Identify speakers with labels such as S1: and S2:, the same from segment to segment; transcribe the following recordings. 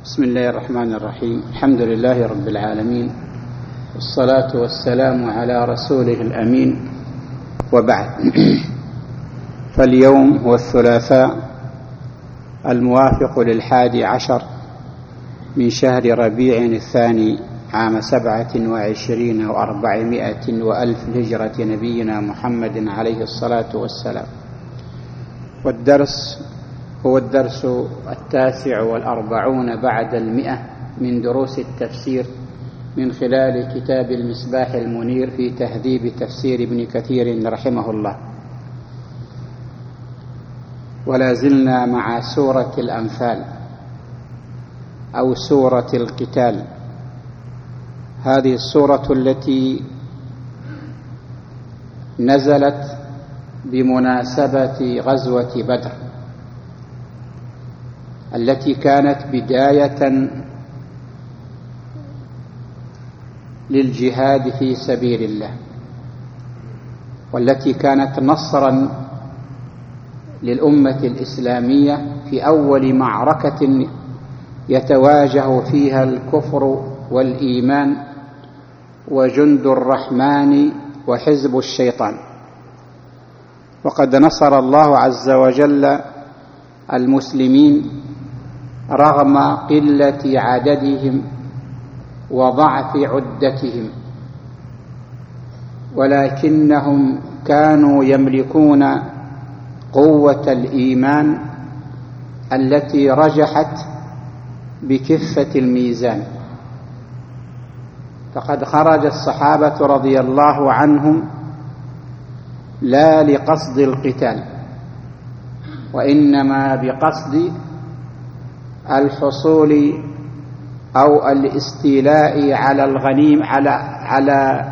S1: بسم الله الرحمن الرحيم. الحمد لله رب العالمين، والصلاة والسلام على رسوله الأمين، وبعد. فاليوم هو الثلاثاء الموافق 11 من شهر ربيع الثاني عام 27 و400 وألف هجرة نبينا محمد عليه الصلاة والسلام. والدرس هو الدرس 49 بعد 100 من دروس التفسير من خلال كتاب المصباح المنير في تهذيب تفسير ابن كثير رحمه الله. ولا زلنا مع سورة الأنفال أو سورة القتال. هذه السورة التي نزلت بمناسبة غزوة بدر، التي كانت بداية للجهاد في سبيل الله، والتي كانت نصرا للأمة الإسلامية في أول معركة يتواجه فيها الكفر والإيمان وجند الرحمن وحزب الشيطان. وقد نصر الله عز وجل المسلمين رغم قلة عددهم وضعف عدتهم، ولكنهم كانوا يملكون قوة الإيمان التي رجحت بكفة الميزان. فقد خرج الصحابة رضي الله عنهم لا لقصد القتال، وإنما بقصد الحصول أو الاستيلاء على الغنيم على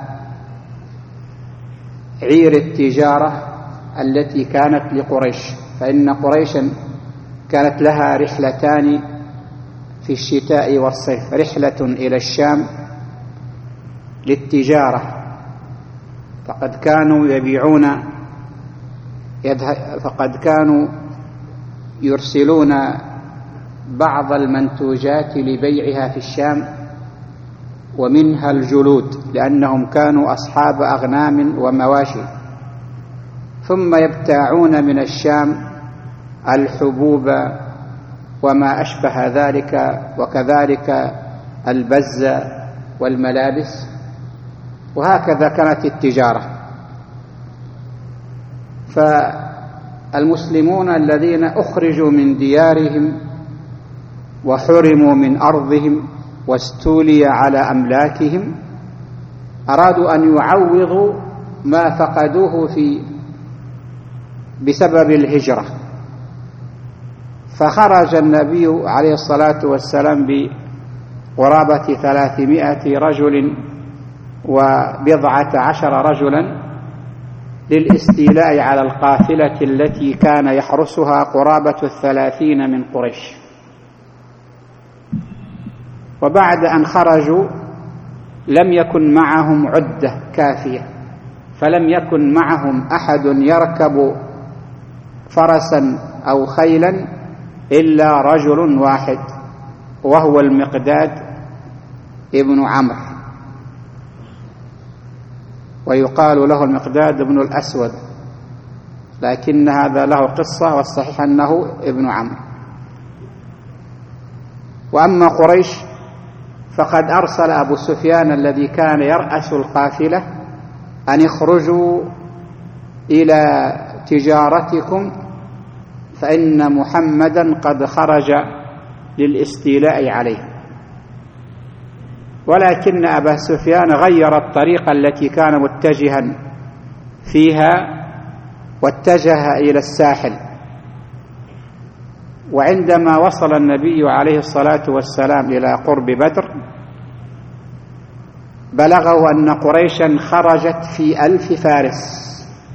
S1: عير التجارة التي كانت لقريش. فإن قريشا كانت لها رحلتان في الشتاء والصيف، رحلة إلى الشام للتجارة، فقد كانوا يرسلون بعض المنتوجات لبيعها في الشام، ومنها الجلود، لأنهم كانوا أصحاب أغنام ومواشي، ثم يبتاعون من الشام الحبوب وما أشبه ذلك، وكذلك البز والملابس، وهكذا كانت التجارة. فالمسلمون الذين أخرجوا من ديارهم وحرموا من أرضهم واستولي على أملاكهم أرادوا أن يعوضوا ما فقدوه بسبب الهجرة. فخرج النبي عليه الصلاة والسلام بقرابة 300 رجل و10 رجلا للاستيلاء على القافلة التي كان يحرسها قرابة 30 من قريش. وبعد أن خرجوا لم يكن معهم عدة كافية، فلم يكن معهم أحد يركب فرسا أو خيلا إلا رجل واحد، وهو المقداد ابن عمرو، ويقال له المقداد ابن الأسود، لكن هذا له قصة، والصحيح أنه ابن عمرو. وأما قريش فقد أرسل أبو سفيان الذي كان يرأس القافلة أن يخرجوا إلى تجارتكم، فإن محمدا قد خرج للاستيلاء عليه. ولكن أبا سفيان غير الطريقة التي كان متجها فيها واتجه إلى الساحل. وعندما وصل النبي عليه الصلاة والسلام إلى قرب بدر بلغه أن قريشا خرجت في 1000 فارس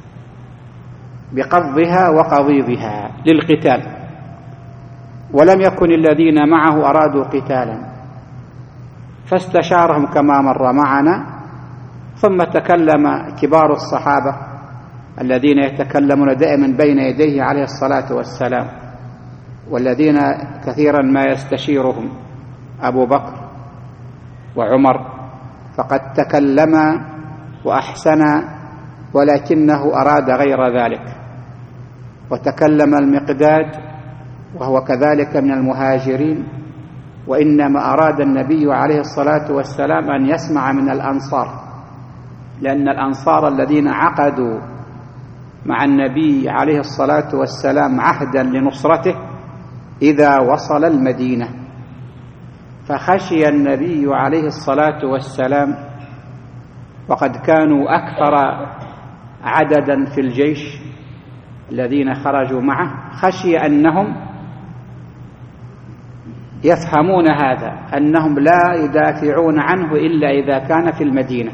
S1: بقضها وقضيضها للقتال، ولم يكن الذين معه أرادوا قتالا، فاستشارهم كما مر معنا. ثم تكلم كبار الصحابة الذين يتكلمون دائما بين يديه عليه الصلاة والسلام، والذين كثيرا ما يستشيرهم، أبو بكر وعمر فقد تكلما وأحسنا، ولكنه أراد غير ذلك. وتكلم المقداد وهو كذلك من المهاجرين، وإنما أراد النبي عليه الصلاة والسلام أن يسمع من الأنصار، لأن الأنصار الذين عقدوا مع النبي عليه الصلاة والسلام عهدا لنصرته إذا وصل المدينة، فخشي النبي عليه الصلاة والسلام، وقد كانوا أكثر عددا في الجيش الذين خرجوا معه، خشي أنهم يفهمون هذا، أنهم لا يدافعون عنه إلا إذا كان في المدينة.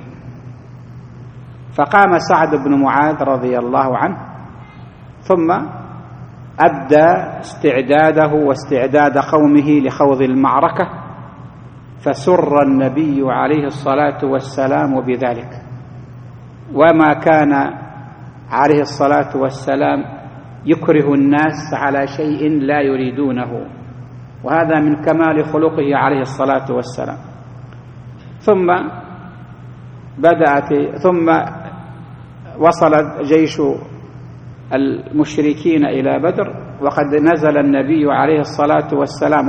S1: فقام سعد بن معاذ رضي الله عنه ثم أبدى استعداده واستعداد قومه لخوض المعركة، فسر النبي عليه الصلاة والسلام بذلك، وما كان عليه الصلاة والسلام يكره الناس على شيء لا يريدونه، وهذا من كمال خلقه عليه الصلاة والسلام. ثم وصل جيش المشركين إلى بدر، وقد نزل النبي عليه الصلاة والسلام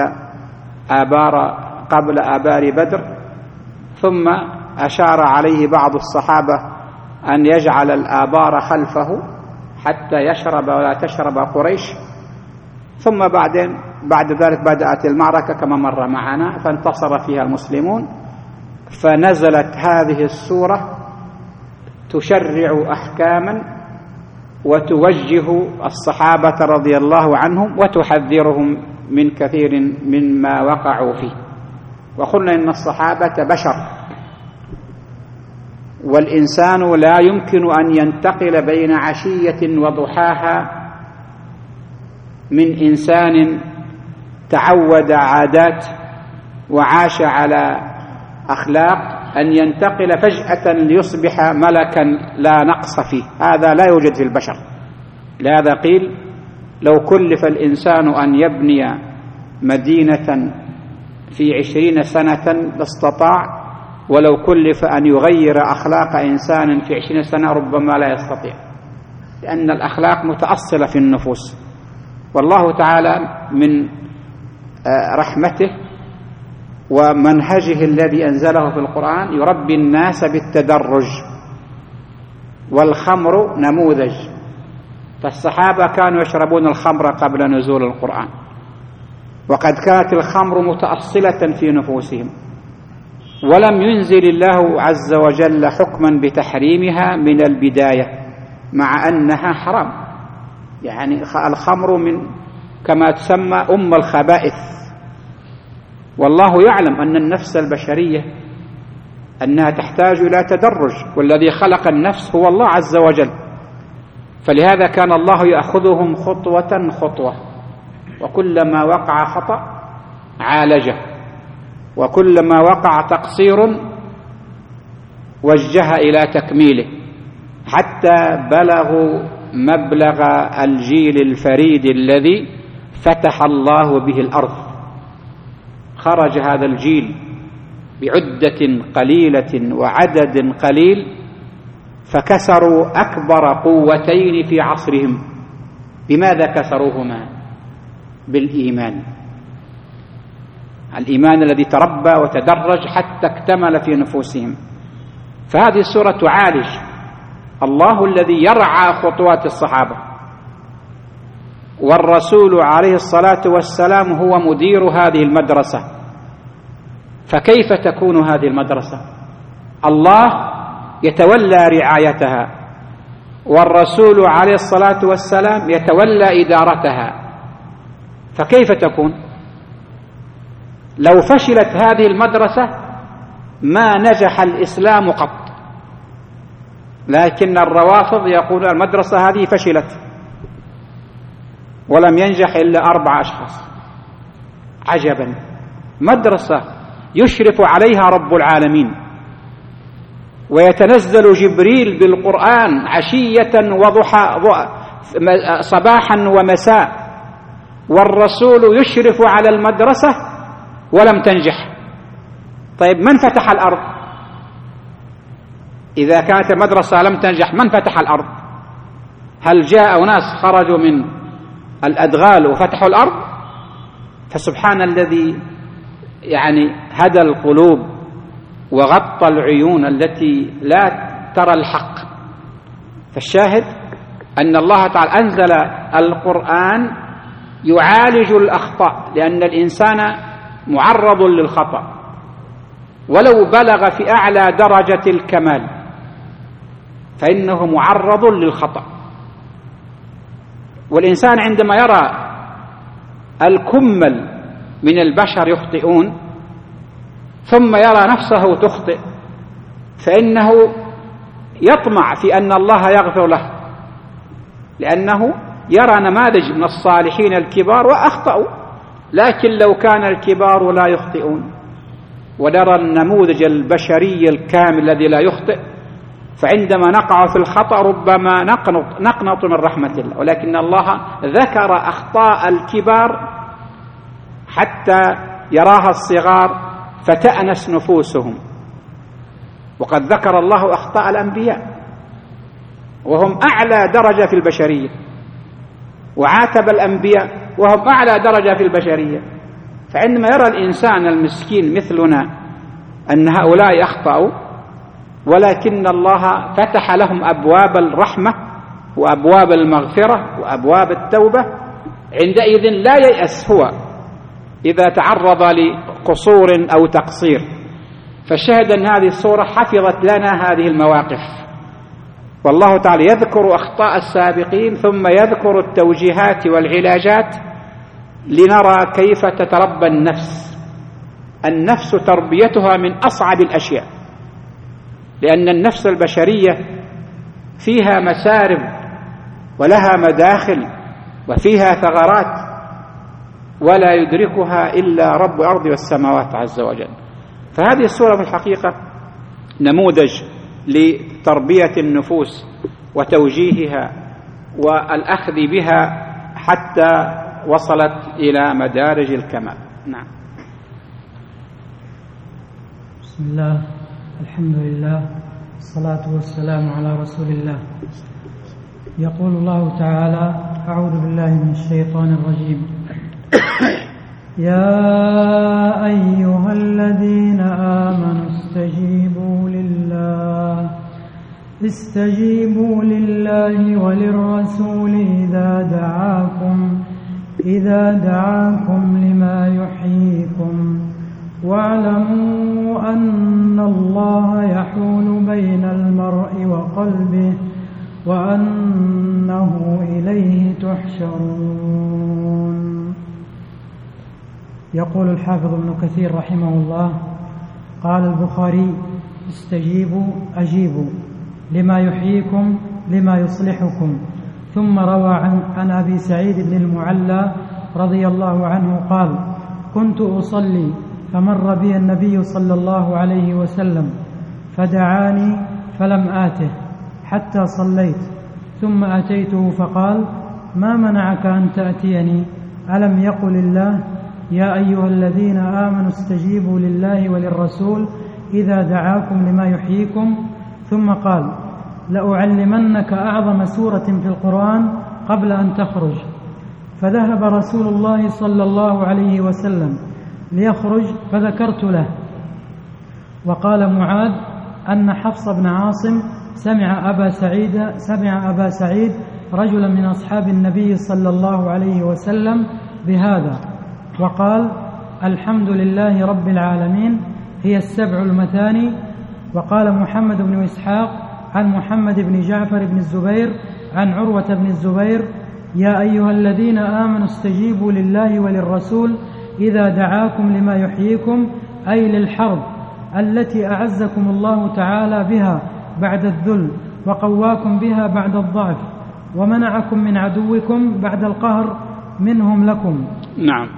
S1: قبل آبار بدر، ثم أشار عليه بعض الصحابة أن يجعل الآبار خلفه حتى يشرب ولا تشرب قريش. ثم بعد ذلك بدأت المعركة كما مر معنا، فانتصر فيها المسلمون، فنزلت هذه السورة تشرع أحكاما وتوجه الصحابة رضي الله عنهم وتحذرهم من كثير مما وقعوا فيه. وقلنا إن الصحابة بشر، والإنسان لا يمكن أن ينتقل بين عشية وضحاها من إنسان تعود عادات وعاش على أخلاق أن ينتقل فجأة ليصبح ملكا لا نقص فيه، هذا لا يوجد في البشر. لهذا قيل لو كلف الإنسان أن يبني مدينة في 20 سنة لاستطاع، ولو كلف أن يغير أخلاق إنسان في 20 سنة ربما لا يستطيع، لأن الأخلاق متأصلة في النفوس. والله تعالى من رحمته ومنهجه الذي أنزله في القرآن يربي الناس بالتدرج، والخمر نموذج. فالصحابة كانوا يشربون الخمر قبل نزول القرآن، وقد كانت الخمر متأصلة في نفوسهم، ولم ينزل الله عز وجل حكما بتحريمها من البداية، مع أنها حرام. يعني الخمر كما تسمى أم الخبائث، والله يعلم أن النفس البشرية أنها تحتاج إلى تدرج، والذي خلق النفس هو الله عز وجل. فلهذا كان الله يأخذهم خطوة خطوة، وكلما وقع خطأ عالجه، وكلما وقع تقصير وجه إلى تكميله، حتى بلغوا مبلغ الجيل الفريد الذي فتح الله به الأرض. خرج هذا الجيل بعدة قليلة وعدد قليل، فكسروا أكبر قوتين في عصرهم. بماذا كسروهما؟ بالإيمان، الإيمان الذي تربى وتدرج حتى اكتمل في نفوسهم. فهذه السورة تعالج الله الذي يرعى خطوات الصحابة، والرسول عليه الصلاة والسلام هو مدير هذه المدرسة. فكيف تكون هذه المدرسة؟ الله يتولى رعايتها، والرسول عليه الصلاة والسلام يتولى إدارتها، فكيف تكون؟ لو فشلت هذه المدرسة ما نجح الإسلام قط. لكن الروافض يقولون المدرسة هذه فشلت ولم ينجح إلا 4 أشخاص. عجبا، مدرسة يشرف عليها رب العالمين، ويتنزل جبريل بالقرآن عشية وضحى صباحا ومساء، والرسول يشرف على المدرسة ولم تنجح. طيب من فتح الأرض؟ إذا كانت المدرسة لم تنجح من فتح الأرض؟ هل جاء ناس خرجوا من الأدغال وفتحوا الأرض؟ فسبحان الذي يعني هدى القلوب وغطى العيون التي لا ترى الحق. فالشاهد أن الله تعالى أنزل القرآن يعالج الأخطاء، لأن الإنسان معرض للخطأ ولو بلغ في أعلى درجة الكمال فإنه معرض للخطأ. والإنسان عندما يرى الكمل من البشر يخطئون ثم يرى نفسه تخطئ فإنه يطمع في أن الله يغفر له، لأنه يرى نماذج من الصالحين الكبار وأخطأوا، لكن لو كان الكبار لا يخطئون ونرى النموذج البشري الكامل الذي لا يخطئ، فعندما نقع في الخطأ ربما نقنط من رحمة الله. ولكن الله ذكر أخطاء الكبار حتى يراها الصغار فتأنس نفوسهم. وقد ذكر الله أخطاء الأنبياء وهم أعلى درجة في البشرية، وعاتب الأنبياء وهم أعلى درجة في البشرية. فعندما يرى الإنسان المسكين مثلنا أن هؤلاء أخطأوا ولكن الله فتح لهم أبواب الرحمة وأبواب المغفرة وأبواب التوبة، عندئذ لا ييأس هو إذا تعرض لقصور أو تقصير. فالشاهد أن هذه السورة حفظت لنا هذه المواقف، والله تعالى يذكر أخطاء السابقين ثم يذكر التوجيهات والعلاجات لنرى كيف تتربى النفس. النفس تربيتها من أصعب الأشياء، لأن النفس البشرية فيها مسارب ولها مداخل وفيها ثغرات ولا يدركها إلا رب الأرض والسماوات عز وجل. فهذه السورة في الحقيقة نموذج لتربية النفوس وتوجيهها والأخذ بها حتى وصلت إلى مدارج الكمال. نعم.
S2: بسم الله، الحمد لله، الصلاة والسلام على رسول الله. يقول الله تعالى: أعوذ بالله من الشيطان الرجيم. يا أيها الذين آمنوا استجيبوا لله وللرسول إذا دعاكم لما يحييكم، واعلموا أن الله يحول بين المرء وقلبه وأنه إليه تحشرون. يقول الحافظ ابن كثير رحمه الله: قال البخاري: استجيبوا أجيبوا لما يحييكم لما يصلحكم. ثم روى عن أبي سعيد بن المعلى رضي الله عنه قال: كنت أصلي فمر بي النبي صلى الله عليه وسلم فدعاني فلم آته حتى صليت، ثم أتيته فقال: ما منعك أن تأتيني؟ ألم يقل الله: يا أيها الذين آمنوا استجيبوا لله وللرسول إذا دعاكم لما يحييكم؟ ثم قال: لأعلمنك أعظم سورة في القرآن قبل أن تخرج. فذهب رسول الله صلى الله عليه وسلم ليخرج فذكرت له. وقال معاذ أن حفص بن عاصم سمع أبا سعيد رجلا من أصحاب النبي صلى الله عليه وسلم بهذا، وقال: الحمد لله رب العالمين هي السبع المثاني. وقال محمد بن إسحاق عن محمد بن جعفر بن الزبير عن عروة بن الزبير: يا أيها الذين آمنوا استجيبوا لله وللرسول إذا دعاكم لما يحييكم، أي للحرب التي أعزكم الله تعالى بها بعد الذل، وقواكم بها بعد الضعف، ومنعكم من عدوكم بعد القهر منهم لكم.
S1: نعم.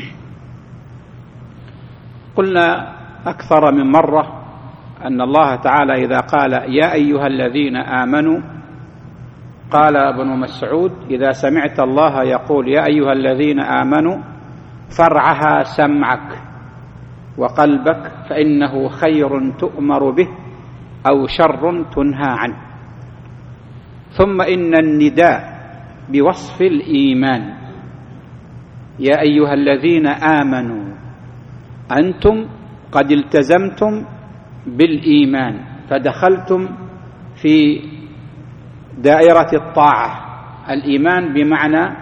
S1: قلنا أكثر من مرة أن الله تعالى إذا قال يا أيها الذين آمنوا، قال ابن مسعود: إذا سمعت الله يقول يا أيها الذين آمنوا فارعها سمعك، وقلبك فإنه خير تؤمر به أو شر تنهى عنه. ثم إن النداء بوصف الإيمان: يا أيها الذين آمنوا أنتم قد التزمتم بالإيمان فدخلتم في دائرة الطاعة. الإيمان بمعنى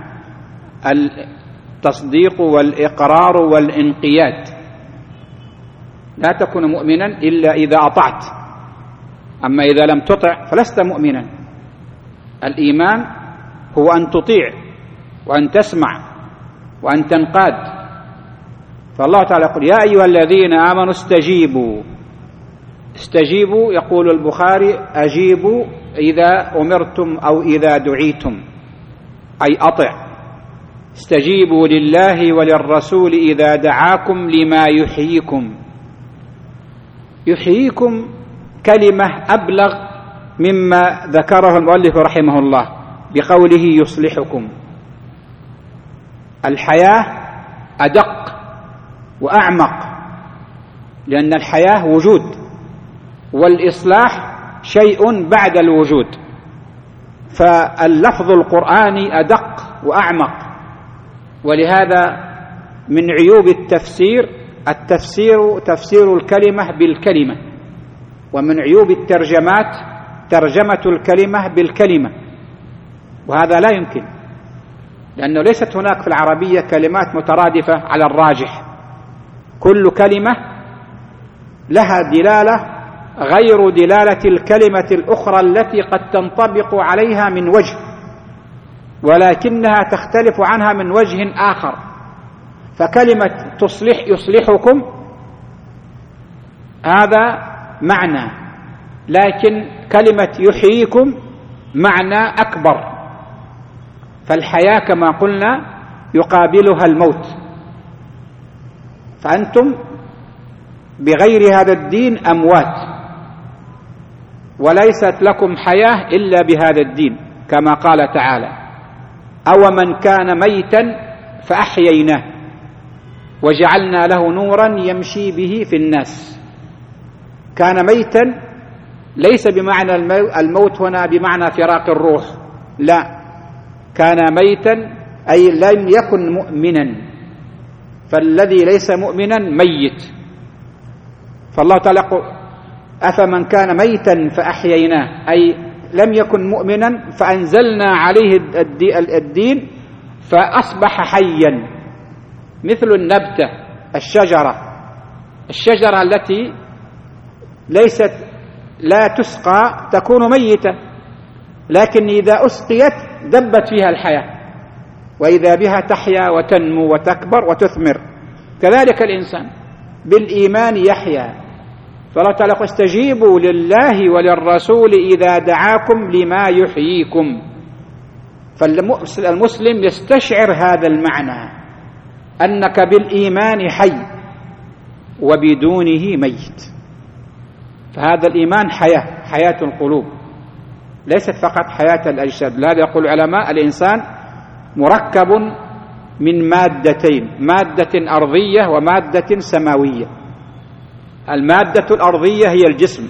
S1: التصديق والإقرار والانقياد. لا تكون مؤمنا إلا إذا أطعت، أما إذا لم تطع فلست مؤمنا. الإيمان هو أن تطيع وأن تسمع وأن تنقاد. فالله تعالى يقول: يا أيها الذين آمنوا استجيبوا. استجيبوا، يقول البخاري: أجيبوا إذا أمرتم أو إذا دعيتم، أي أطع. استجيبوا لله وللرسول إذا دعاكم لما يحييكم. يحييكم كلمة أبلغ مما ذكره المؤلف رحمه الله بقوله يصلحكم. الحياة أدق وأعمق، لأن الحياة وجود، والإصلاح شيء بعد الوجود. فاللفظ القرآني أدق وأعمق. ولهذا من عيوب التفسير تفسير الكلمة بالكلمة، ومن عيوب الترجمات ترجمة الكلمة بالكلمة، وهذا لا يمكن، لأنه ليست هناك في العربية كلمات مترادفة على الراجح. كل كلمة لها دلالة غير دلالة الكلمة الأخرى التي قد تنطبق عليها من وجه، ولكنها تختلف عنها من وجه آخر. فكلمة يصلحكم هذا معنى، لكن كلمة يحييكم معنى أكبر. فالحياة كما قلنا يقابلها الموت، فأنتم بغير هذا الدين أموات، وليست لكم حياة إلا بهذا الدين، كما قال تعالى: أو من كان ميتا فأحييناه وجعلنا له نورا يمشي به في الناس. كان ميتا ليس بمعنى الموت هنا بمعنى فراق الروح، لا، كان ميتا أي لم يكن مؤمنا، فالذي ليس مؤمنا ميت. فالله تعالى يقول: أفمن كان ميتا فأحييناه، أي لم يكن مؤمنا فأنزلنا عليه الدين فأصبح حيا، مثل النبتة، الشجرة التي لا تسقى تكون ميتة، لكن إذا أسقيت دبت فيها الحياة، وإذا بها تحيا وتنمو وتكبر وتثمر. كذلك الإنسان بالإيمان يحيا. فالله تعالى: استجيبوا لله وللرسول إذا دعاكم لما يحييكم. فالمسلم يستشعر هذا المعنى، أنك بالإيمان حي وبدونه ميت. فهذا الإيمان حياة القلوب، ليست فقط حياة الأجساد. لهذا يقول العلماء: الإنسان مركب من مادتين، مادة أرضية ومادة سماوية. المادة الأرضية هي الجسم،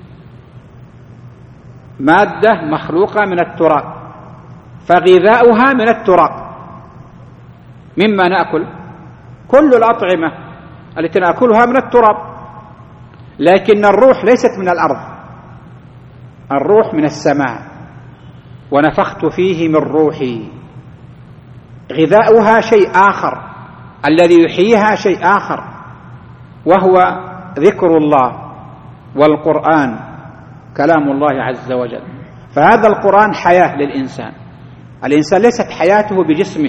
S1: مادة مخلوقة من التراب، فغذاؤها من التراب. مما نأكل كل الأطعمة التي نأكلها من التراب، لكن الروح ليست من الأرض، الروح من السماء. ونفخت فيه من روحي. غذاؤها شيء آخر، الذي يحييها شيء آخر، وهو ذكر الله والقرآن، كلام الله عز وجل. فهذا القرآن حياة للإنسان. الإنسان ليست حياته بجسمه،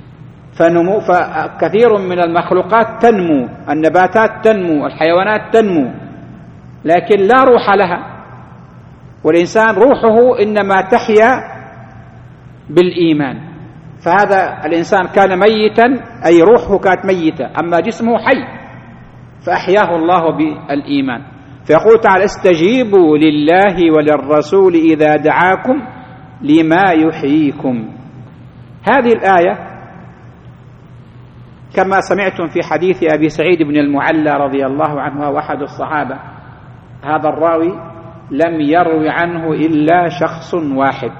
S1: فكثير من المخلوقات تنمو، النباتات تنمو، الحيوانات تنمو، لكن لا روح لها. والإنسان روحه إنما تحيا بالإيمان. فهذا الإنسان كان ميتا، أي روحه كانت ميتة، أما جسمه حي فأحياه الله بالإيمان. فيقول تعالى: استجيبوا لله وللرسول إذا دعاكم لما يحييكم. هذه الآية كما سمعتم في حديث أبي سعيد بن المعلى رضي الله عنه وهو أحد الصحابة، هذا الراوي لم يروي عنه إلا شخص واحد،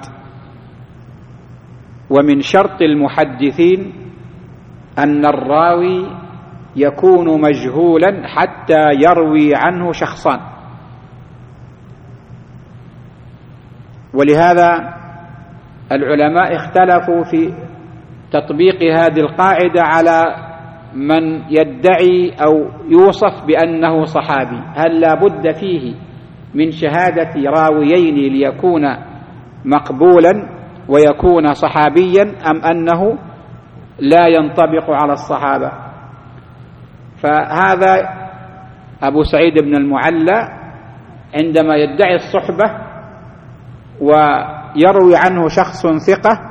S1: ومن شرط المحدثين أن الراوي يكون مجهولا حتى يروي عنه شخصان. ولهذا العلماء اختلفوا في تطبيق هذه القاعدة على من يدعي أو يوصف بأنه صحابي، هل لا بد فيه من شهادة راويين ليكون مقبولا ويكون صحابيا، أم أنه لا ينطبق على الصحابة؟ فهذا أبو سعيد بن المعلى عندما يدعي الصحبة ويروي عنه شخص ثقة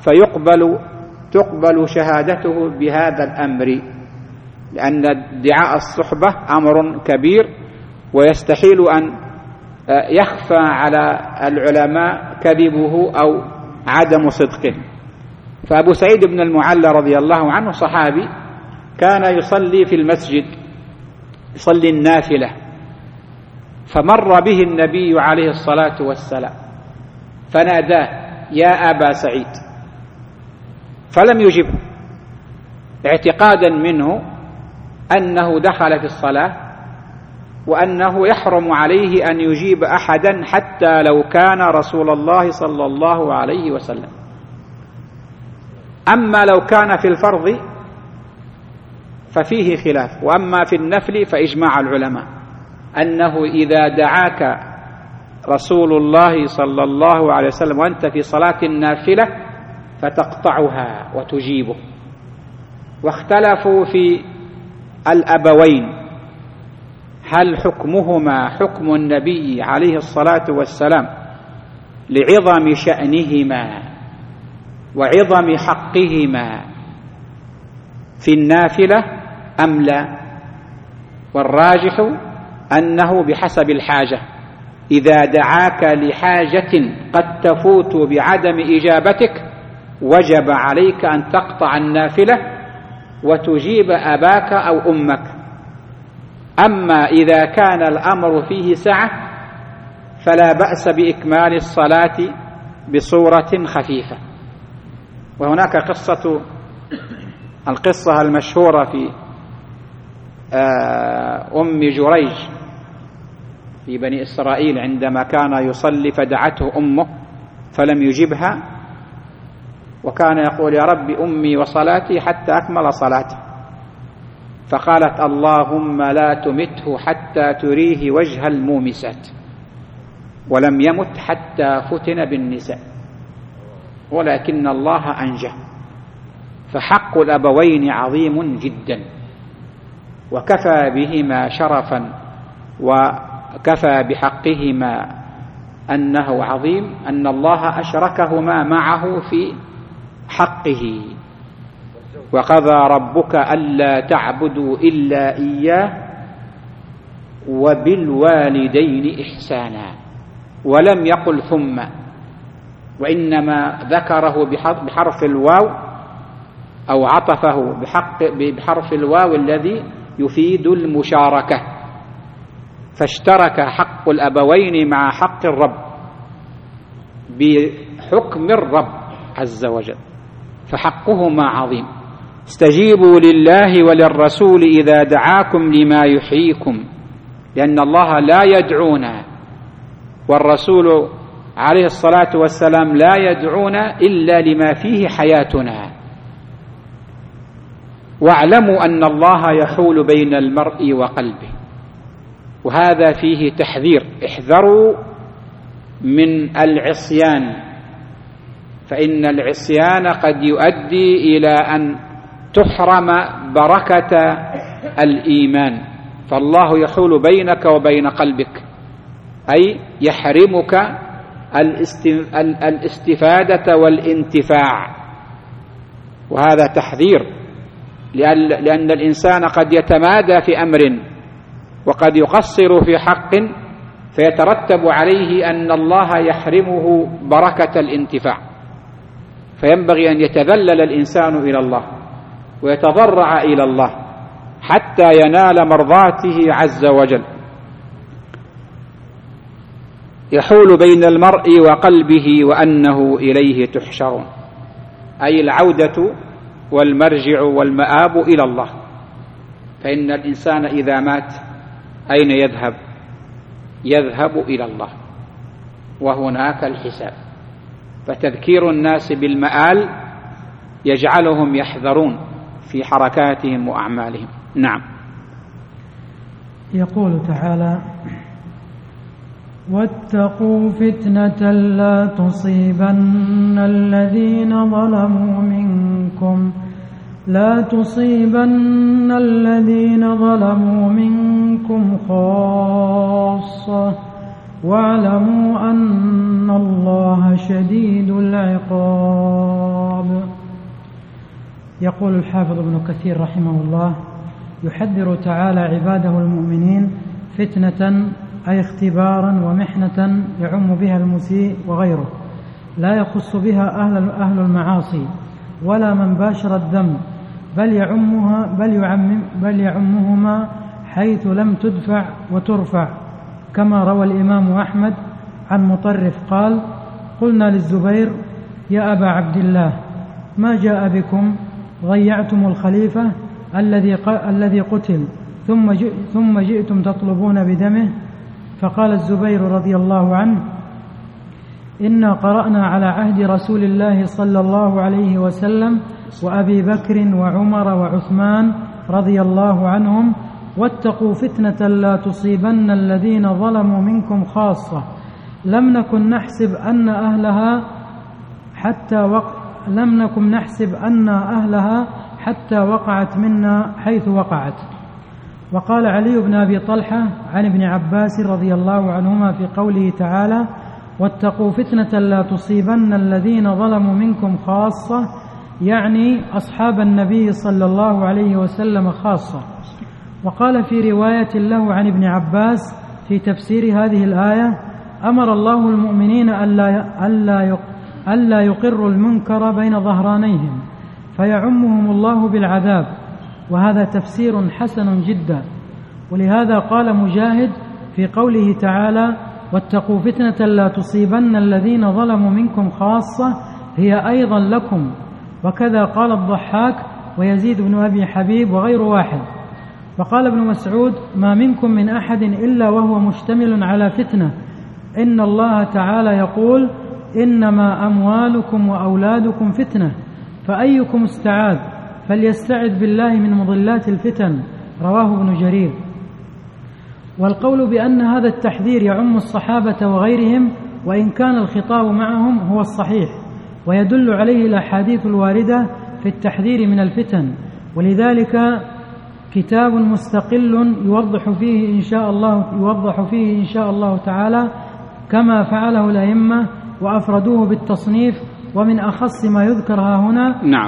S1: تقبل شهادته بهذا الأمر، لأن ادعاء الصحبة أمر كبير ويستحيل أن يخفى على العلماء كذبه أو عدم صدقه. فأبو سعيد بن المعلى رضي الله عنه صحابي كان يصلي في المسجد، يصلي النافلة، فمر به النبي عليه الصلاة والسلام فناداه: يا أبا سعيد، فلم يجبه، اعتقادا منه أنه دخل في الصلاة وأنه يحرم عليه أن يجيب أحدا حتى لو كان رسول الله صلى الله عليه وسلم. أما لو كان في الفرض ففيه خلاف، وأما في النفل فإجماع العلماء أنه إذا دعاك رسول الله صلى الله عليه وسلم وأنت في صلاة النافلة فتقطعها وتجيبه. واختلفوا في الأبوين، هل حكمهما حكم النبي عليه الصلاة والسلام لعظم شأنهما وعظم حقهما في النافلة أم لا؟ والراجح أنه بحسب الحاجة، إذا دعاك لحاجة قد تفوت بعدم إجابتك وجب عليك أن تقطع النافلة وتجيب أباك أو أمك. أما إذا كان الأمر فيه سعة فلا بأس بإكمال الصلاة بصورة خفيفة. وهناك القصة المشهورة في أم جريج في بني إسرائيل عندما كان يصلي فدعته أمه فلم يجبها، وكان يقول: يا رب أمي وصلاتي حتى أكمل صلاته، فقالت: اللهم لا تمته حتى تريه وجه المومسات، ولم يمت حتى فتن بالنساء، ولكن الله أنجاه. فحق الأبوين عظيم جدا، وكفى بهما شرفا وكفى بحقهما أنه عظيم أن الله أشركهما معه في حقه. وقضى ربك ألا تعبدوا إلا إياه وبالوالدين إحسانا، ولم يقل ثم، وإنما ذكره بحرف الواو أو عطفه بحرف الواو الذي يفيد المشاركة، فاشترك حق الأبوين مع حق الرب بحكم الرب عز وجل، فحقهما عظيم. استجيبوا لله وللرسول إذا دعاكم لما يحييكم، لأن الله لا يدعونا والرسول عليه الصلاة والسلام لا يدعونا إلا لما فيه حياتنا. واعلموا أن الله يحول بين المرء وقلبه، وهذا فيه تحذير: احذروا من العصيان، فإن العصيان قد يؤدي إلى أن تحرم بركة الإيمان، فالله يحول بينك وبين قلبك، أي يحرمك الاستفادة والانتفاع. وهذا تحذير، لأن الإنسان قد يتمادى في أمر وقد يقصر في حق فيترتب عليه أن الله يحرمه بركة الانتفاع، فينبغي أن يتذلل الإنسان إلى الله ويتضرع إلى الله حتى ينال مرضاته عز وجل. يحول بين المرء وقلبه وأنه إليه تحشرون، أي العودة والمرجع والمآب إلى الله. فإن الإنسان إذا مات أين يذهب؟ يذهب إلى الله، وهناك الحساب. فتذكير الناس بالمآل يجعلهم يحذرون في حركاتهم وأعمالهم. نعم.
S2: يقول تعالى: واتقوا فتنة لا تصيبن الذين ظلموا منكم خاصة واعلموا أن الله شديد العقاب. يقول الحافظ ابن كثير رحمه الله: يحذر تعالى عباده المؤمنين فتنة أي اختبارا ومحنة يعم بها المسيء وغيره، لا يخص بها أهل المعاصي ولا من باشر الذنب، بل يعمهما حيث لم تدفع وترفع، كما روى الإمام أحمد عن مطرف قال: قلنا للزبير: يا أبا عبد الله، ما جاء بكم؟ ضيعتم الخليفة الذي قتل ثم جئتم تطلبون بدمه. فقال الزبير رضي الله عنه: إنا قرأنا على عهد رسول الله صلى الله عليه وسلم وأبي بكر وعمر وعثمان رضي الله عنهم: واتقوا فتنة لا تصيبن الذين ظلموا منكم خاصة، لم نكن نحسب أن أهلها حتى وقعت منا حيث وقعت. وقال علي بن أبي طلحة عن ابن عباس رضي الله عنهما في قوله تعالى: واتقوا فتنة لا تصيبن الذين ظلموا منكم خاصة، يعني أصحاب النبي صلى الله عليه وسلم خاصة. وقال في رواية له عن ابن عباس في تفسير هذه الآية: أمر الله المؤمنين ألا يقروا المنكر بين ظهرانيهم فيعمهم الله بالعذاب. وهذا تفسير حسن جدا. ولهذا قال مجاهد في قوله تعالى: واتقوا فتنة لا تصيبن الذين ظلموا منكم خاصة، هي أيضا لكم. وكذا قال الضحاك ويزيد بن أبي حبيب وغير واحد. وقال ابن مسعود: ما منكم من أحد إلا وهو مشتمل على فتنة، إن الله تعالى يقول: إنما أموالكم وأولادكم فتنة، فأيكم استعاذ فليستعذ بالله من مضلات الفتن. رواه ابن جرير. والقول بأن هذا التحذير يعم الصحابة وغيرهم وإن كان الخطاب معهم هو الصحيح، ويدل عليه الأحاديث الواردة في التحذير من الفتن. ولذلك كتاب مستقل يوضح فيه إن شاء الله تعالى كما فعله الأئمة وأفردوه بالتصنيف. ومن أخص ما يذكر هنا
S1: نعم.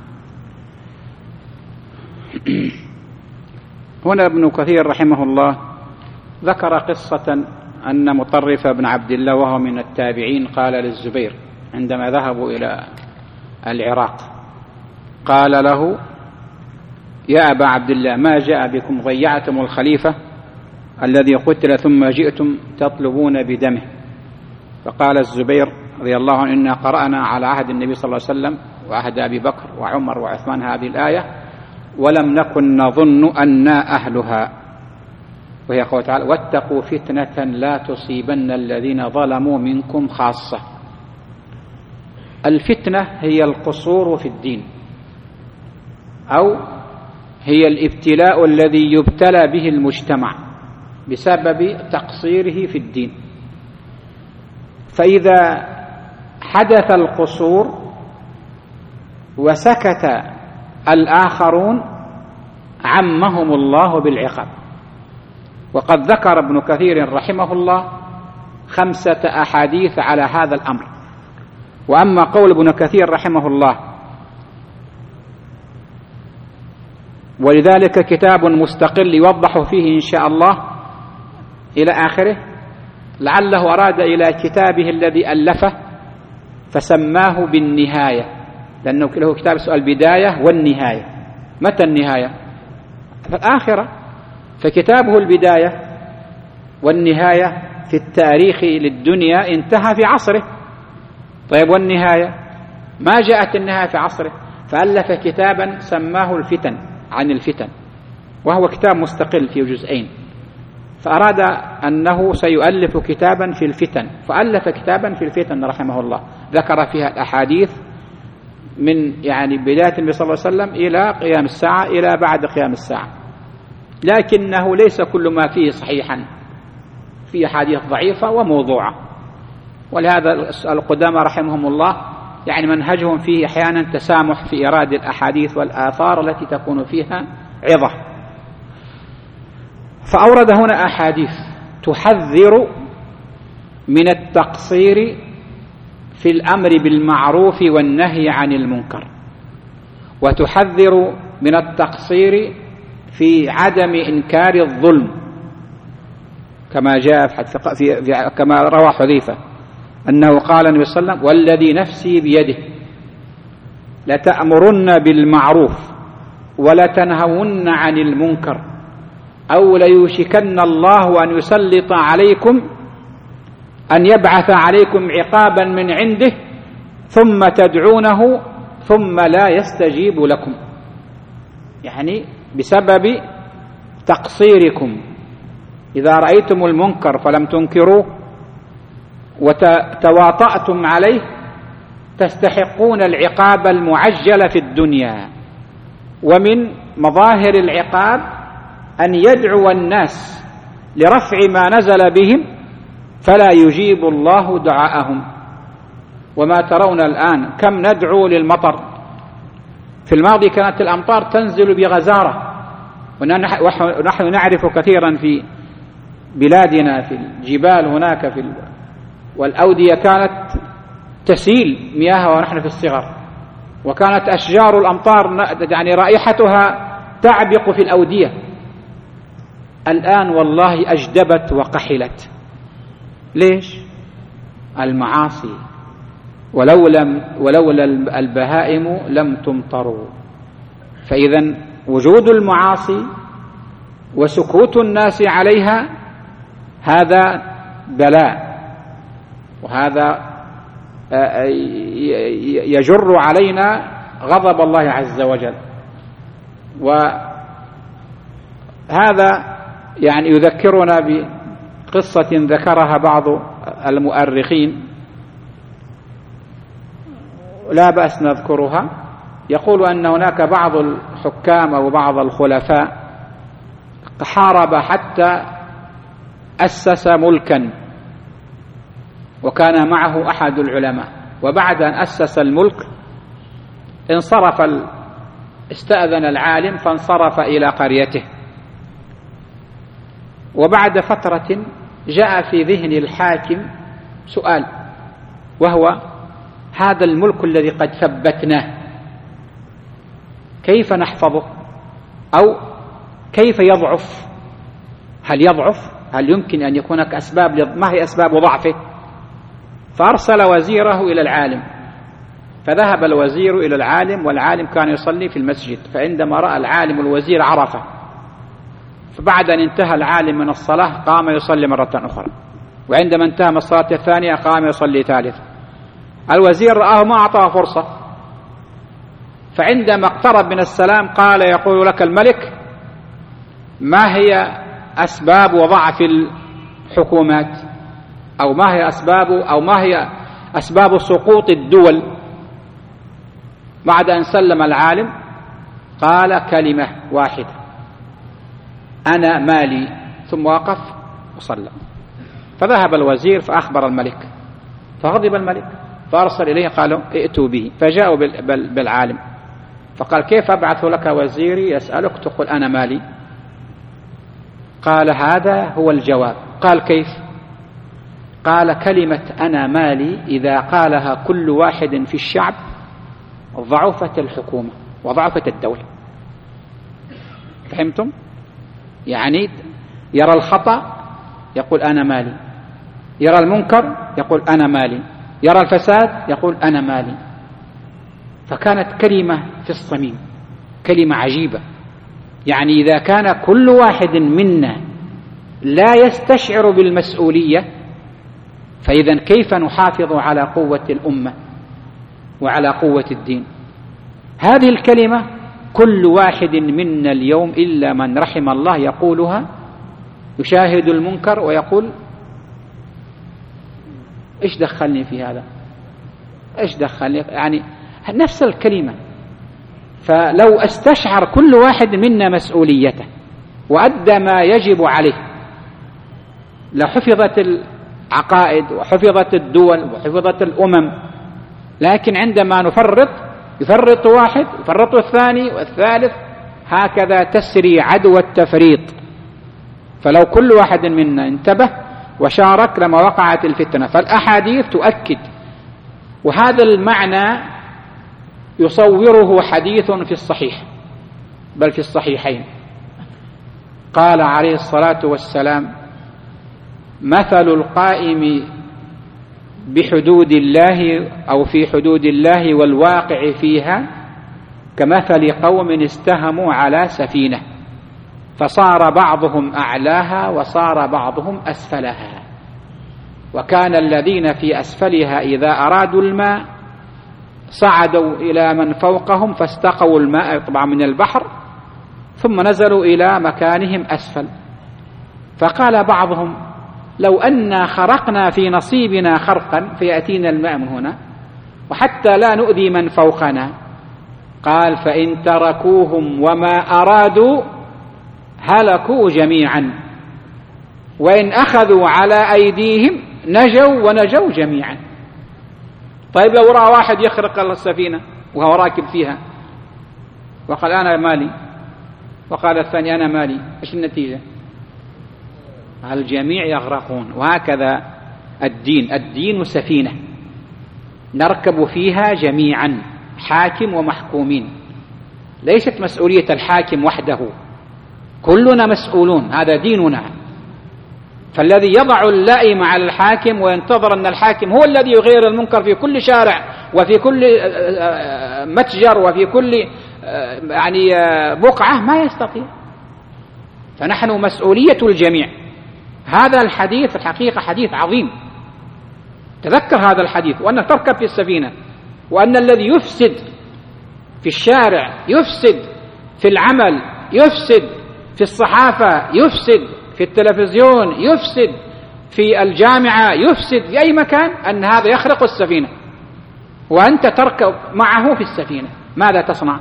S1: هنا ابن كثير رحمه الله ذكر قصة أن مطرف بن عبد الله وهو من التابعين قال للزبير عندما ذهبوا إلى العراق، قال له: يا أبا عبد الله، ما جاء بكم؟ ضيعتم الخليفة الذي قتل ثم جئتم تطلبون بدمه. فقال الزبير رضي الله عنه: إنا قرأنا على عهد النبي صلى الله عليه وسلم وعهد أبي بكر وعمر وعثمان هذه الآية، ولم نكن نظن أنا أهلها، وهي قوله تعالى: واتقوا فتنة لا تصيبن الذين ظلموا منكم خاصة. الفتنة هي القصور في الدين، أو هي الابتلاء الذي يبتلى به المجتمع بسبب تقصيره في الدين. فإذا حدث القصور وسكت الآخرون عمهم الله بالعقاب. وقد ذكر ابن كثير رحمه الله 5 أحاديث على هذا الأمر. وأما قول ابن كثير رحمه الله: ولذلك كتاب مستقل يوضح فيه إن شاء الله إلى آخره، لعله أراد إلى كتابه الذي ألفه فسماه بالنهاية، لأنه له كتاب اسمه البداية والنهاية، متى النهاية؟ في الآخرة. فكتابه البداية والنهاية في التاريخ للدنيا انتهى في عصره. طيب والنهاية؟ ما جاءت النهاية في عصره، فألف كتابا سماه الفتن، عن الفتن، وهو كتاب مستقل في جزئين. فأراد أنه سيؤلف كتابا في الفتن، فألف كتابا في الفتن رحمه الله، ذكر فيها الأحاديث من بداية النبي صلى الله عليه وسلم إلى قيام الساعة، إلى بعد قيام الساعة، لكنه ليس كل ما فيه صحيحا، فيه أحاديث ضعيفة وموضوعة. ولهذا القدامى رحمهم الله منهجهم فيه أحيانا تسامح في إيراد الأحاديث والآثار التي تكون فيها عظة. فأورد هنا أحاديث تحذر من التقصير في الأمر بالمعروف والنهي عن المنكر، وتحذر من التقصير في عدم إنكار الظلم، كما جاء كما روى حذيفة أنه قال النبي صلى الله عليه وسلم: والذي نفسي بيده لتأمرن بالمعروف ولتنهون عن المنكر أو ليوشكن الله أن يسلط عليكم، أن يبعث عليكم عقابا من عنده ثم تدعونه ثم لا يستجيب لكم، بسبب تقصيركم. إذا رأيتم المنكر فلم تنكروه وتواطأتم عليه تستحقون العقاب المعجل في الدنيا. ومن مظاهر العقاب أن يدعو الناس لرفع ما نزل بهم فلا يجيب الله دعاءهم. وما ترون الآن كم ندعو للمطر. في الماضي كانت الأمطار تنزل بغزارة، ونحن نعرف كثيرا في بلادنا في الجبال هناك والأودية كانت تسيل مياهها ونحن في الصغر، وكانت أشجار الأمطار رائحتها تعبق في الأودية. الآن والله أجدبت وقحلت. ليش؟ المعاصي. ولولا البهائم لم تمطروا. فإذا وجود المعاصي وسكوت الناس عليها هذا بلاء، وهذا يجر علينا غضب الله عز وجل. وهذا يذكرنا بقصة ذكرها بعض المؤرخين، لا بأس نذكرها. يقول أن هناك بعض الحكام أو بعض الخلفاء حارب حتى أسس ملكا، وكان معه أحد العلماء، وبعد أن أسس الملك استأذن العالم فانصرف إلى قريته. وبعد فترة جاء في ذهن الحاكم سؤال، وهو: هذا الملك الذي قد ثبتناه كيف نحفظه؟ أو كيف يضعف؟ هل يضعف؟ هل يمكن أن يكون هناك أسباب؟ ما هي أسباب ضعفه؟ فأرسل وزيره إلى العالم، فذهب الوزير إلى العالم، والعالم كان يصلي في المسجد. فعندما رأى العالم الوزير عرفه، فبعد أن انتهى العالم من الصلاة قام يصلي مرة أخرى، وعندما انتهى من الصلاة الثانية قام يصلي ثالثة. الوزير رآه ما أعطاه فرصة، فعندما اقترب من السلام قال: يقول لك الملك: ما هي أسباب وضعف الحكومات؟ أو ما هي أسباب سقوط الدول؟ بعد أن سلم العالم قال كلمة واحدة: أنا مالي. ثم وقف وصلى. فذهب الوزير فأخبر الملك، فغضب الملك فأرسل إليه قالوا: ائتوا به. فجاءوا بالعالم فقال: كيف أبعث لك وزيري يسألك تقول أنا مالي؟ قال: هذا هو الجواب. قال: كيف؟ قال: كلمة أنا مالي إذا قالها كل واحد في الشعب ضعفت الحكومة وضعفت الدولة. فهمتم؟ يرى الخطأ يقول أنا مالي، يرى المنكر يقول أنا مالي، يرى الفساد يقول أنا مالي. فكانت كلمة في الصميم. كلمة عجيبة. يعني إذا كان كل واحد منا لا يستشعر بالمسؤولية، فإذا كيف نحافظ على قوة الأمة وعلى قوة الدين؟ هذه الكلمة كل واحد منا اليوم إلا من رحم الله يقولها، يشاهد المنكر ويقول إيش دخلني في هذا، إيش دخلني، يعني نفس الكلمة. فلو استشعر كل واحد منا مسؤوليته وأدى ما يجب عليه لحفظت العقائد وحفظت الدول وحفظت الأمم. لكن عندما يفرط واحد يفرط الثاني والثالث، هكذا تسري عدوى التفريط. فلو كل واحد منا انتبه وشارك لما وقعت الفتنة. فالأحاديث تؤكد، وهذا المعنى يصوره حديث في الصحيح بل في الصحيحين. قال عليه الصلاة والسلام: مثل القائم بحدود الله أو في حدود الله والواقع فيها كمثل قوم استهموا على سفينة فصار بعضهم أعلاها وصار بعضهم أسفلها، وكان الذين في أسفلها إذا أرادوا الماء صعدوا إلى من فوقهم فاستقوا الماء طبعا من البحر، ثم نزلوا إلى مكانهم أسفل. فقال بعضهم: لو أننا خرقنا في نصيبنا خرقا فيأتينا الماء من هنا وحتى لا نؤذي من فوقنا. قال: فإن تركوهم وما أرادوا هلكوا جميعا، وإن أخذوا على أيديهم نجوا ونجوا جميعا. طيب لو رأى واحد يخرق السفينة وهو راكب فيها وقال: أنا مالي، وقال الثاني: أنا مالي، إيش النتيجة؟ الجميع يغرقون. وهكذا الدين سفينة نركب فيها جميعا، حاكم ومحكومين. ليست مسؤولية الحاكم وحده، كلنا مسؤولون، هذا ديننا. فالذي يضع اللائم على الحاكم وينتظر أن الحاكم هو الذي يغير المنكر في كل شارع وفي كل متجر وفي كل يعني بقعة ما يستطيع. فنحن مسؤولية الجميع. هذا الحديث الحقيقة حديث عظيم. تذكر هذا الحديث، وأنك تركب في السفينة، وأن الذي يفسد في الشارع، يفسد في العمل، يفسد في الصحافة، يفسد في التلفزيون، يفسد في الجامعة، يفسد في أي مكان، أن هذا يخرق السفينة وأنت تركب معه في السفينة، ماذا تصنع؟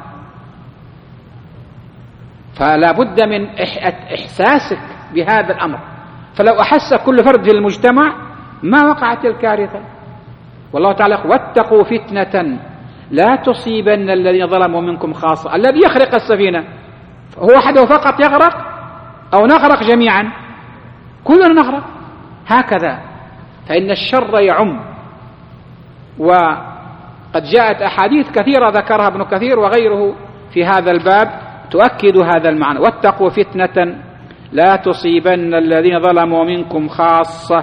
S1: فلا بد من إحساسك بهذا الأمر. فلو أحس كل فرد في المجتمع ما وقعت الكارثة. والله تعالى: واتقوا فتنة لا تصيبن الذين ظلموا منكم خاصة. الذي يخرق السفينة هو وحده فقط يغرق أو نغرق جميعا؟ كلنا نغرق. هكذا، فإن الشر يعم. وقد جاءت أحاديث كثيرة ذكرها ابن كثير وغيره في هذا الباب تؤكد هذا المعنى: واتقوا فتنة لا تصيبن الذين ظلموا منكم خاصة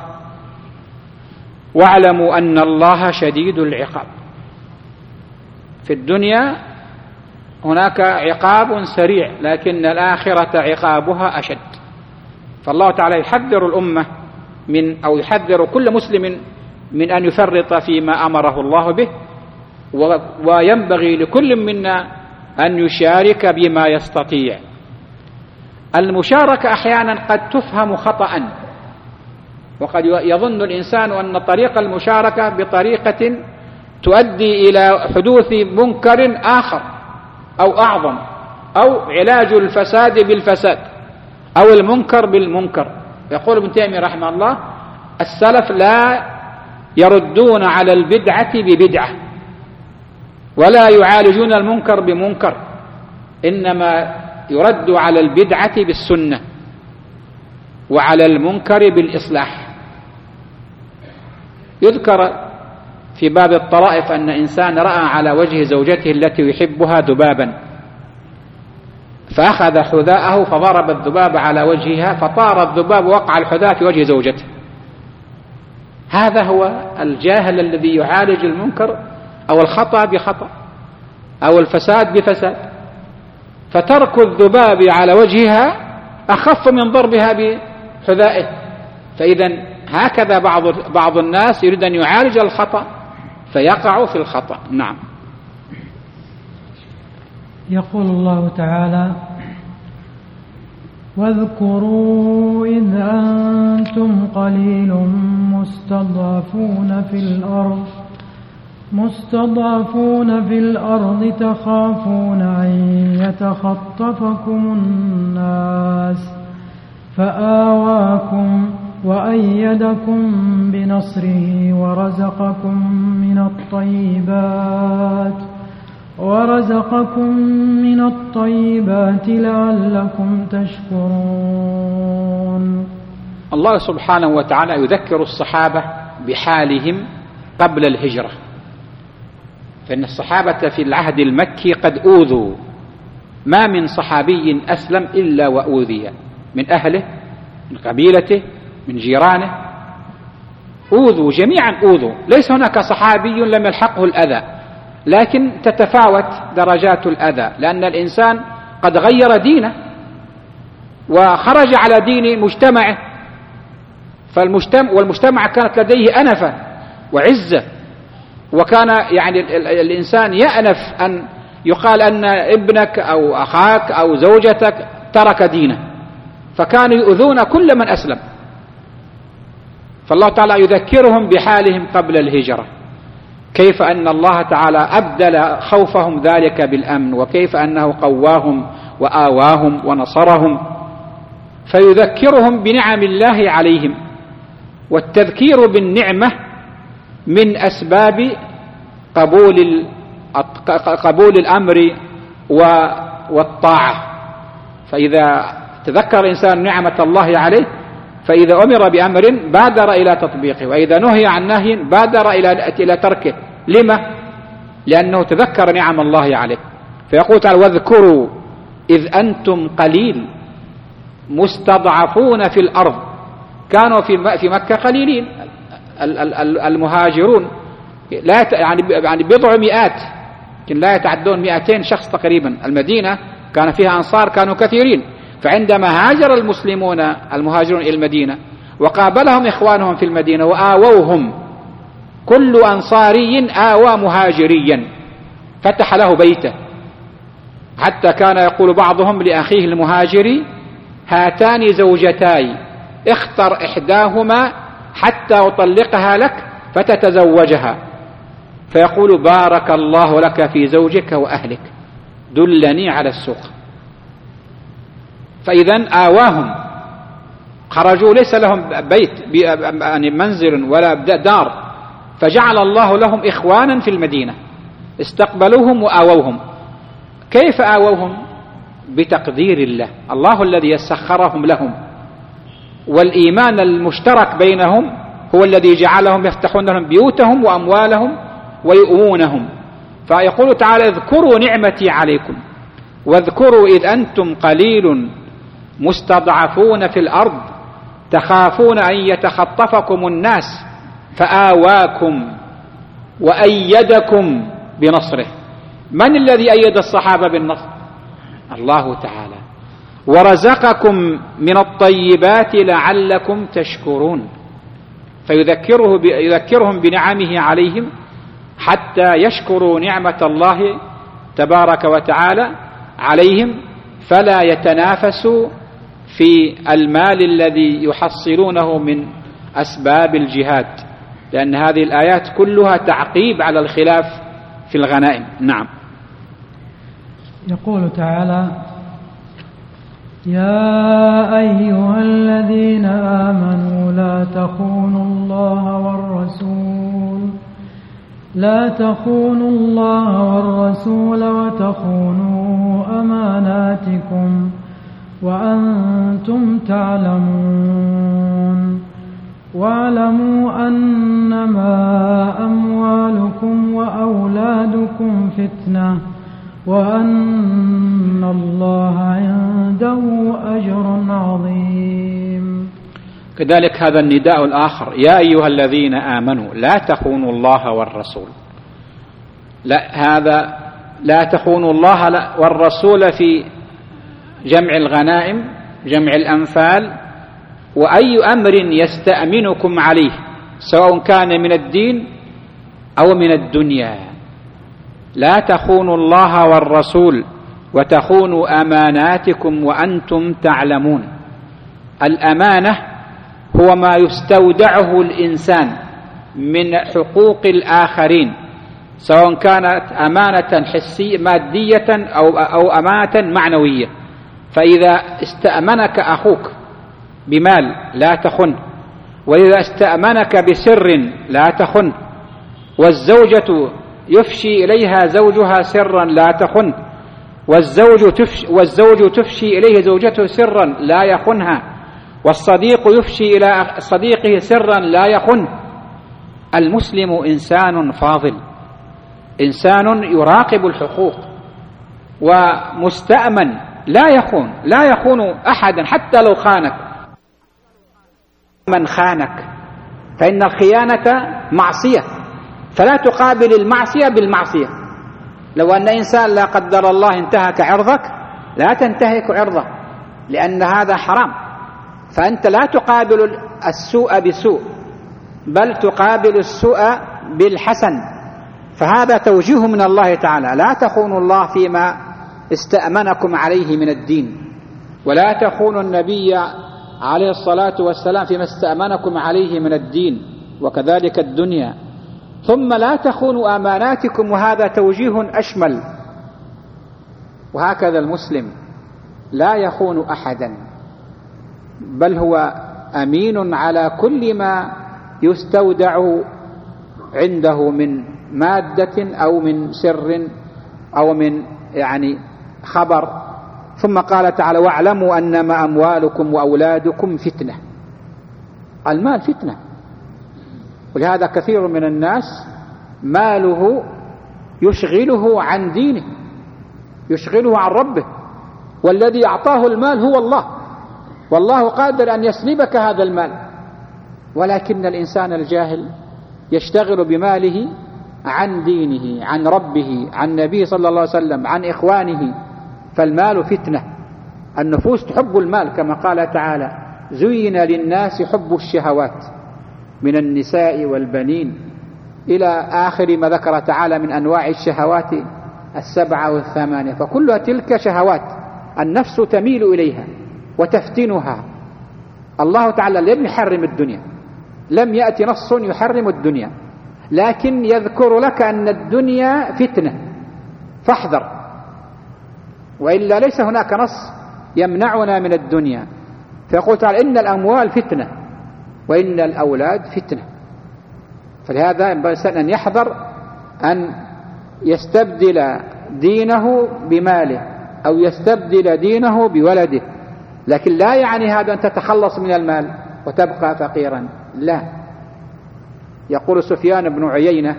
S1: واعلموا أن الله شديد العقاب. في الدنيا هناك عقاب سريع، لكن الآخرة عقابها أشد. فالله تعالى يحذر الأمة أو يحذر كل مسلم من أن يفرط فيما أمره الله به، وينبغي لكل منا أن يشارك بما يستطيع. المشاركة أحيانا قد تفهم خطأ، وقد يظن الإنسان أن طريق المشاركة بطريقة تؤدي إلى حدوث منكر آخر أو أعظم، أو علاج الفساد بالفساد، أو المنكر بالمنكر. يقول ابن تيمية رحمه الله: السلف لا يردون على البدعة ببدعة ولا يعالجون المنكر بمنكر، إنما يرد على البدعة بالسنة وعلى المنكر بالإصلاح. يذكر في باب الطرائف أن إنسان رأى على وجه زوجته التي يحبها ذبابا، فأخذ حذاءه فضرب الذباب على وجهها فطار الذباب ووقع الحذاء في وجه زوجته. هذا هو الجاهل الذي يعالج المنكر أو الخطأ بخطأ أو الفساد بفساد. فترك الذباب على وجهها أخف من ضربها بحذائه. فإذا هكذا بعض الناس يريد أن يعالج الخطأ فيقع في الخطأ. نعم.
S2: يقول الله تعالى: واذكروا إذ أنتم قليل مستضعفون في الأرض تخافون أن يتخطفكم الناس فآواكم وأيدكم بنصره ورزقكم من الطيبات لعلكم تشكرون.
S1: الله سبحانه وتعالى يذكر الصحابة بحالهم قبل الهجرة، فإن الصحابة في العهد المكي قد أوذوا، ما من صحابي أسلم إلا وأوذي من أهله، من قبيلته، من جيرانه، أوذوا جميعا، أوذوا. ليس هناك صحابي لم يلحقه الأذى، لكن تتفاوت درجات الأذى، لأن الإنسان قد غير دينه وخرج على دين مجتمعه، والمجتمع كانت لديه أنفة وعزة، وكان يعني الإنسان يأنف أن يقال أن ابنك أو أخاك أو زوجتك ترك دينه، فكانوا يؤذون كل من أسلم. فالله تعالى يذكرهم بحالهم قبل الهجرة، كيف أن الله تعالى أبدل خوفهم ذلك بالأمن، وكيف أنه قواهم وآواهم ونصرهم، فيذكرهم بنعم الله عليهم. والتذكير بالنعمة من أسباب قبول الأمر والطاعة. فإذا تذكر الإنسان نعمة الله عليه، فإذا أمر بأمر بادر إلى تطبيقه، وإذا نهي عن نهي بادر إلى تركه. لما؟ لأنه تذكر نعم الله عليه. فيقول تعالى: واذكروا إذ أنتم قليل مستضعفون في الأرض. كانوا في مكة قليلين، المهاجرون يعني بضع مئات، لكن لا يتعدون 200 شخص تقريبا. المدينة كان فيها أنصار كانوا كثيرين، فعندما هاجر المهاجرون إلى المدينة وقابلهم إخوانهم في المدينة وآووهم، كل أنصاري آوى مهاجريا فتح له بيته، حتى كان يقول بعضهم لأخيه المهاجري: هاتان زوجتاي، اختر إحداهما حتى أطلقها لك فتتزوجها. فيقول: بارك الله لك في زوجك وأهلك، دلني على السوق. فإذا آواهم، خرجوا ليس لهم بيت يعني منزل ولا دار، فجعل الله لهم إخوانا في المدينة، استقبلوهم وآووهم. كيف آووهم؟ بتقدير الله، الله الذي يسخرهم لهم، والإيمان المشترك بينهم هو الذي جعلهم يفتحون لهم بيوتهم وأموالهم ويؤوونهم. فيقول تعالى: اذكروا نعمتي عليكم واذكروا إذ أنتم قليل مستضعفون في الأرض تخافون أن يتخطفكم الناس فآواكم وأيدكم بنصره. من الذي أيد الصحابة بالنصر؟ الله تعالى. ورزقكم من الطيبات لعلكم تشكرون. فيذكرهم بنعمه عليهم حتى يشكروا نعمة الله تبارك وتعالى عليهم، فلا يتنافسوا في المال الذي يحصلونه من أسباب الجهاد، لأن هذه الآيات كلها تعقيب على الخلاف في الغنائم. نعم.
S2: يقول تعالى: يا أيها الذين آمنوا لا تخونوا الله والرسول وتخونوا أماناتكم وأنتم تعلمون. واعلموا أنما أموالكم وأولادكم فتنة وأن الله عنده أجر عظيم.
S1: كذلك هذا النداء الآخر: يا أيها الذين آمنوا لا تخونوا الله والرسول. لا، هذا لا تخونوا الله والرسول في جمع الغنائم، جمع الأنفال، وأي أمر يستأمنكم عليه سواء كان من الدين أو من الدنيا. لا تخونوا الله والرسول وتخونوا أماناتكم وأنتم تعلمون. الأمانة هو ما يستودعه الإنسان من حقوق الآخرين، سواء كانت أمانة حسية مادية أو أمانة معنوية. فإذا استأمنك أخوك بمال لا تخن، وإذا استأمنك بسر لا تخن، والزوجة يفشي إليها زوجها سرا لا تخن، والزوج تفشي إليه زوجته سرا لا يخنها، والصديق يفشي إلى صديقه سرا لا يخن. المسلم إنسان فاضل، إنسان يراقب الحقوق ومستأمن، لا يخون أحدا حتى لو خانك. من خانك فإن الخيانة معصية، فلا تقابل المعصية بالمعصية. لو أن إنسان لا قدر الله انتهك عرضك لا تنتهك عرضه، لأن هذا حرام. فأنت لا تقابل السوء بسوء، بل تقابل السوء بالحسن. فهذا توجيه من الله تعالى: لا تخونوا الله فيما استأمنكم عليه من الدين، ولا تخونوا النبي عليه الصلاة والسلام فيما استأمنكم عليه من الدين، وكذلك الدنيا. ثم لا تخونوا أماناتكم، وهذا توجيه أشمل. وهكذا المسلم لا يخون أحدا، بل هو أمين على كل ما يستودع عنده من مادة أو من سر أو من خبر. ثم قال تعالى: واعلموا أنما أموالكم وأولادكم فتنة. المال فتنة، ولهذا كثير من الناس ماله يشغله عن دينه، يشغله عن ربه، والذي أعطاه المال هو الله، والله قادر أن يسلبك هذا المال، ولكن الإنسان الجاهل يشتغل بماله عن دينه، عن ربه، عن نبيه صلى الله عليه وسلم، عن إخوانه. فالمال فتنة. النفوس تحب المال، كما قال تعالى: زين للناس حب الشهوات من النساء والبنين، إلى آخر ما ذكر تعالى من أنواع الشهوات 7 و8. فكلها تلك شهوات النفس تميل إليها وتفتنها. الله تعالى لم يحرم الدنيا، لم يأتي نص يحرم الدنيا، لكن يذكر لك أن الدنيا فتنة فاحذر، وإلا ليس هناك نص يمنعنا من الدنيا. فيقول تعالى: إن الأموال فتنة وإن الأولاد فتنة. فلهذا ينبغي الإنسان أن يحذر أن يستبدل دينه بماله أو يستبدل دينه بولده. لكن لا يعني هذا أن تتخلص من المال وتبقى فقيرا، لا. يقول سفيان بن عيينة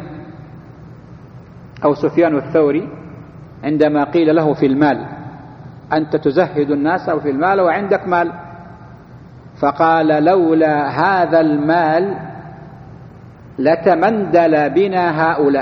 S1: أو سفيان الثوري عندما قيل له في المال: أنت تزهد الناس أو في المال وعندك مال؟ فقال: لولا هذا المال لتمندل بنا هؤلاء.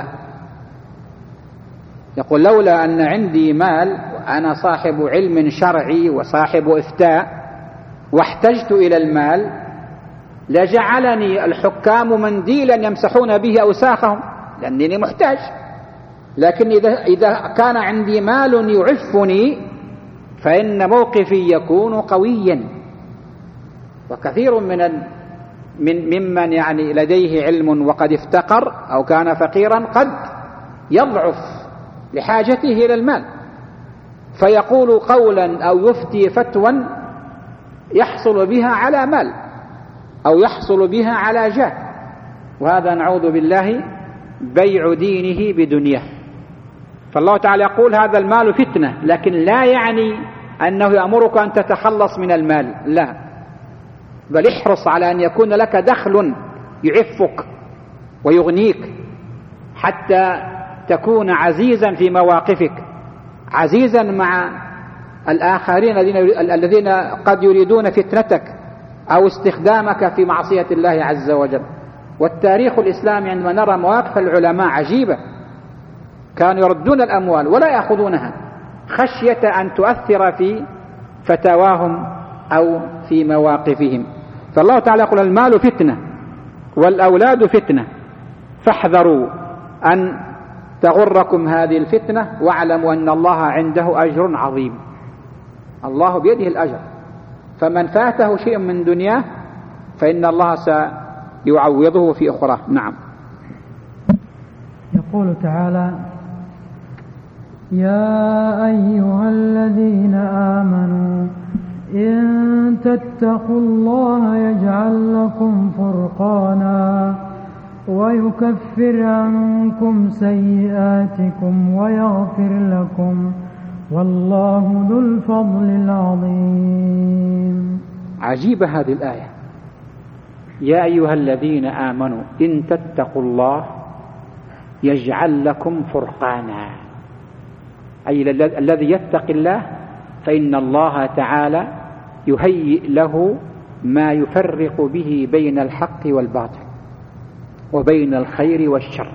S1: يقول: لولا أن عندي مال وأنا صاحب علم شرعي وصاحب إفتاء واحتجت إلى المال لجعلني الحكام منديلا يمسحون به أوساخهم، لأنني محتاج. لكن إذا كان عندي مال يعفني فإن موقفي يكون قويا. وكثير ممن لديه علم وقد افتقر أو كان فقيرا قد يضعف لحاجته إلى المال، فيقول قولا أو يفتي فتوى يحصل بها على مال أو يحصل بها على جاه، وهذا نعوذ بالله بيع دينه بدنياه. فالله تعالى يقول: هذا المال فتنة، لكن لا يعني أنه يأمرك أن تتخلص من المال، لا، بل احرص على أن يكون لك دخل يعفك ويغنيك حتى تكون عزيزا في مواقفك، عزيزا مع الآخرين الذين قد يريدون فتنتك أو استخدامك في معصية الله عز وجل. والتاريخ الإسلامي عندما نرى مواقف العلماء عجيبة، كانوا يردون الأموال ولا يأخذونها خشية أن تؤثر في فتاواهم أو في مواقفهم. فالله تعالى يقول المال فتنة والأولاد فتنة فاحذروا أن تغركم هذه الفتنة واعلموا أن الله عنده أجر عظيم. الله بيده الأجر، فمن فاته شيء من دنياه فإن الله سيعوضه في أخرى. نعم.
S2: يقول تعالى: يا أيها الذين آمنوا إن تتقوا الله يجعل لكم فرقانا ويكفر عنكم سيئاتكم ويغفر لكم والله ذو الفضل العظيم.
S1: عجيبة هذه الآية. يا أيها الذين آمنوا إن تتقوا الله يجعل لكم فرقانا، أي الذي يتقي الله فإن الله تعالى يهيئ له ما يفرق به بين الحق والباطل وبين الخير والشر.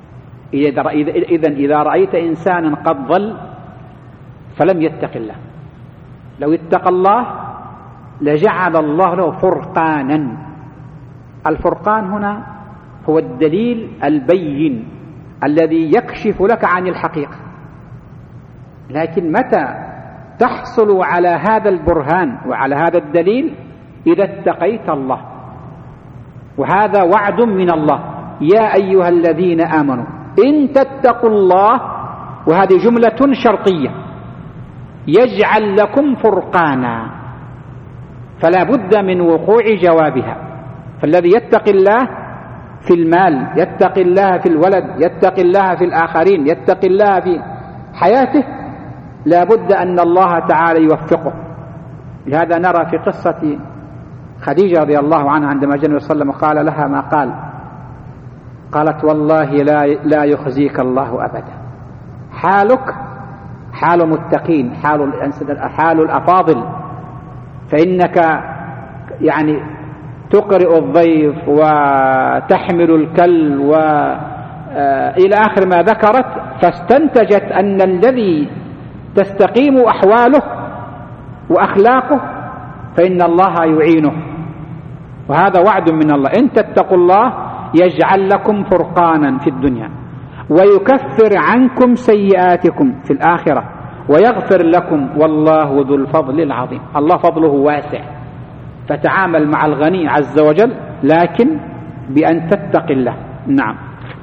S1: إذا رأيت إنسانا قد ضل فلم يتق الله، لو اتقى الله لجعل الله له فرقانا. الفرقان هنا هو الدليل البين الذي يكشف لك عن الحقيقة. لكن متى تحصل على هذا البرهان وعلى هذا الدليل؟ إذا اتقيت الله، وهذا وعد من الله. يا أيها الذين آمنوا إن تتقوا الله، وهذه جملة شرطية، يجعل لكم فرقانا، فلا بد من وقوع جوابها. فالذي يتقي الله في المال، يتقي الله في الولد، يتقي الله في الآخرين، يتقي الله في حياته، لا بد أن الله تعالى يوفقه. لهذا نرى في قصة خديجة رضي الله عنها عندما جاء النبي صلى الله عليه وسلم قال لها ما قال، قالت والله لا يخزيك الله أبدا. حالك حال متقين، حال الأفاضل، فإنك يعني تقرئ الضيف وتحمل الكل إلى آخر ما ذكرت، فاستنتجت أن الذي تستقيم أحواله وأخلاقه فإن الله يعينه، وهذا وعد من الله. إن تتقوا الله يجعل لكم فرقانا في الدنيا ويكفر عنكم سيئاتكم في الآخرة ويغفر لكم والله ذو الفضل العظيم. الله فضله واسع، فتعامل مع الغني عز وجل لكن بأن تتقي الله. نعم.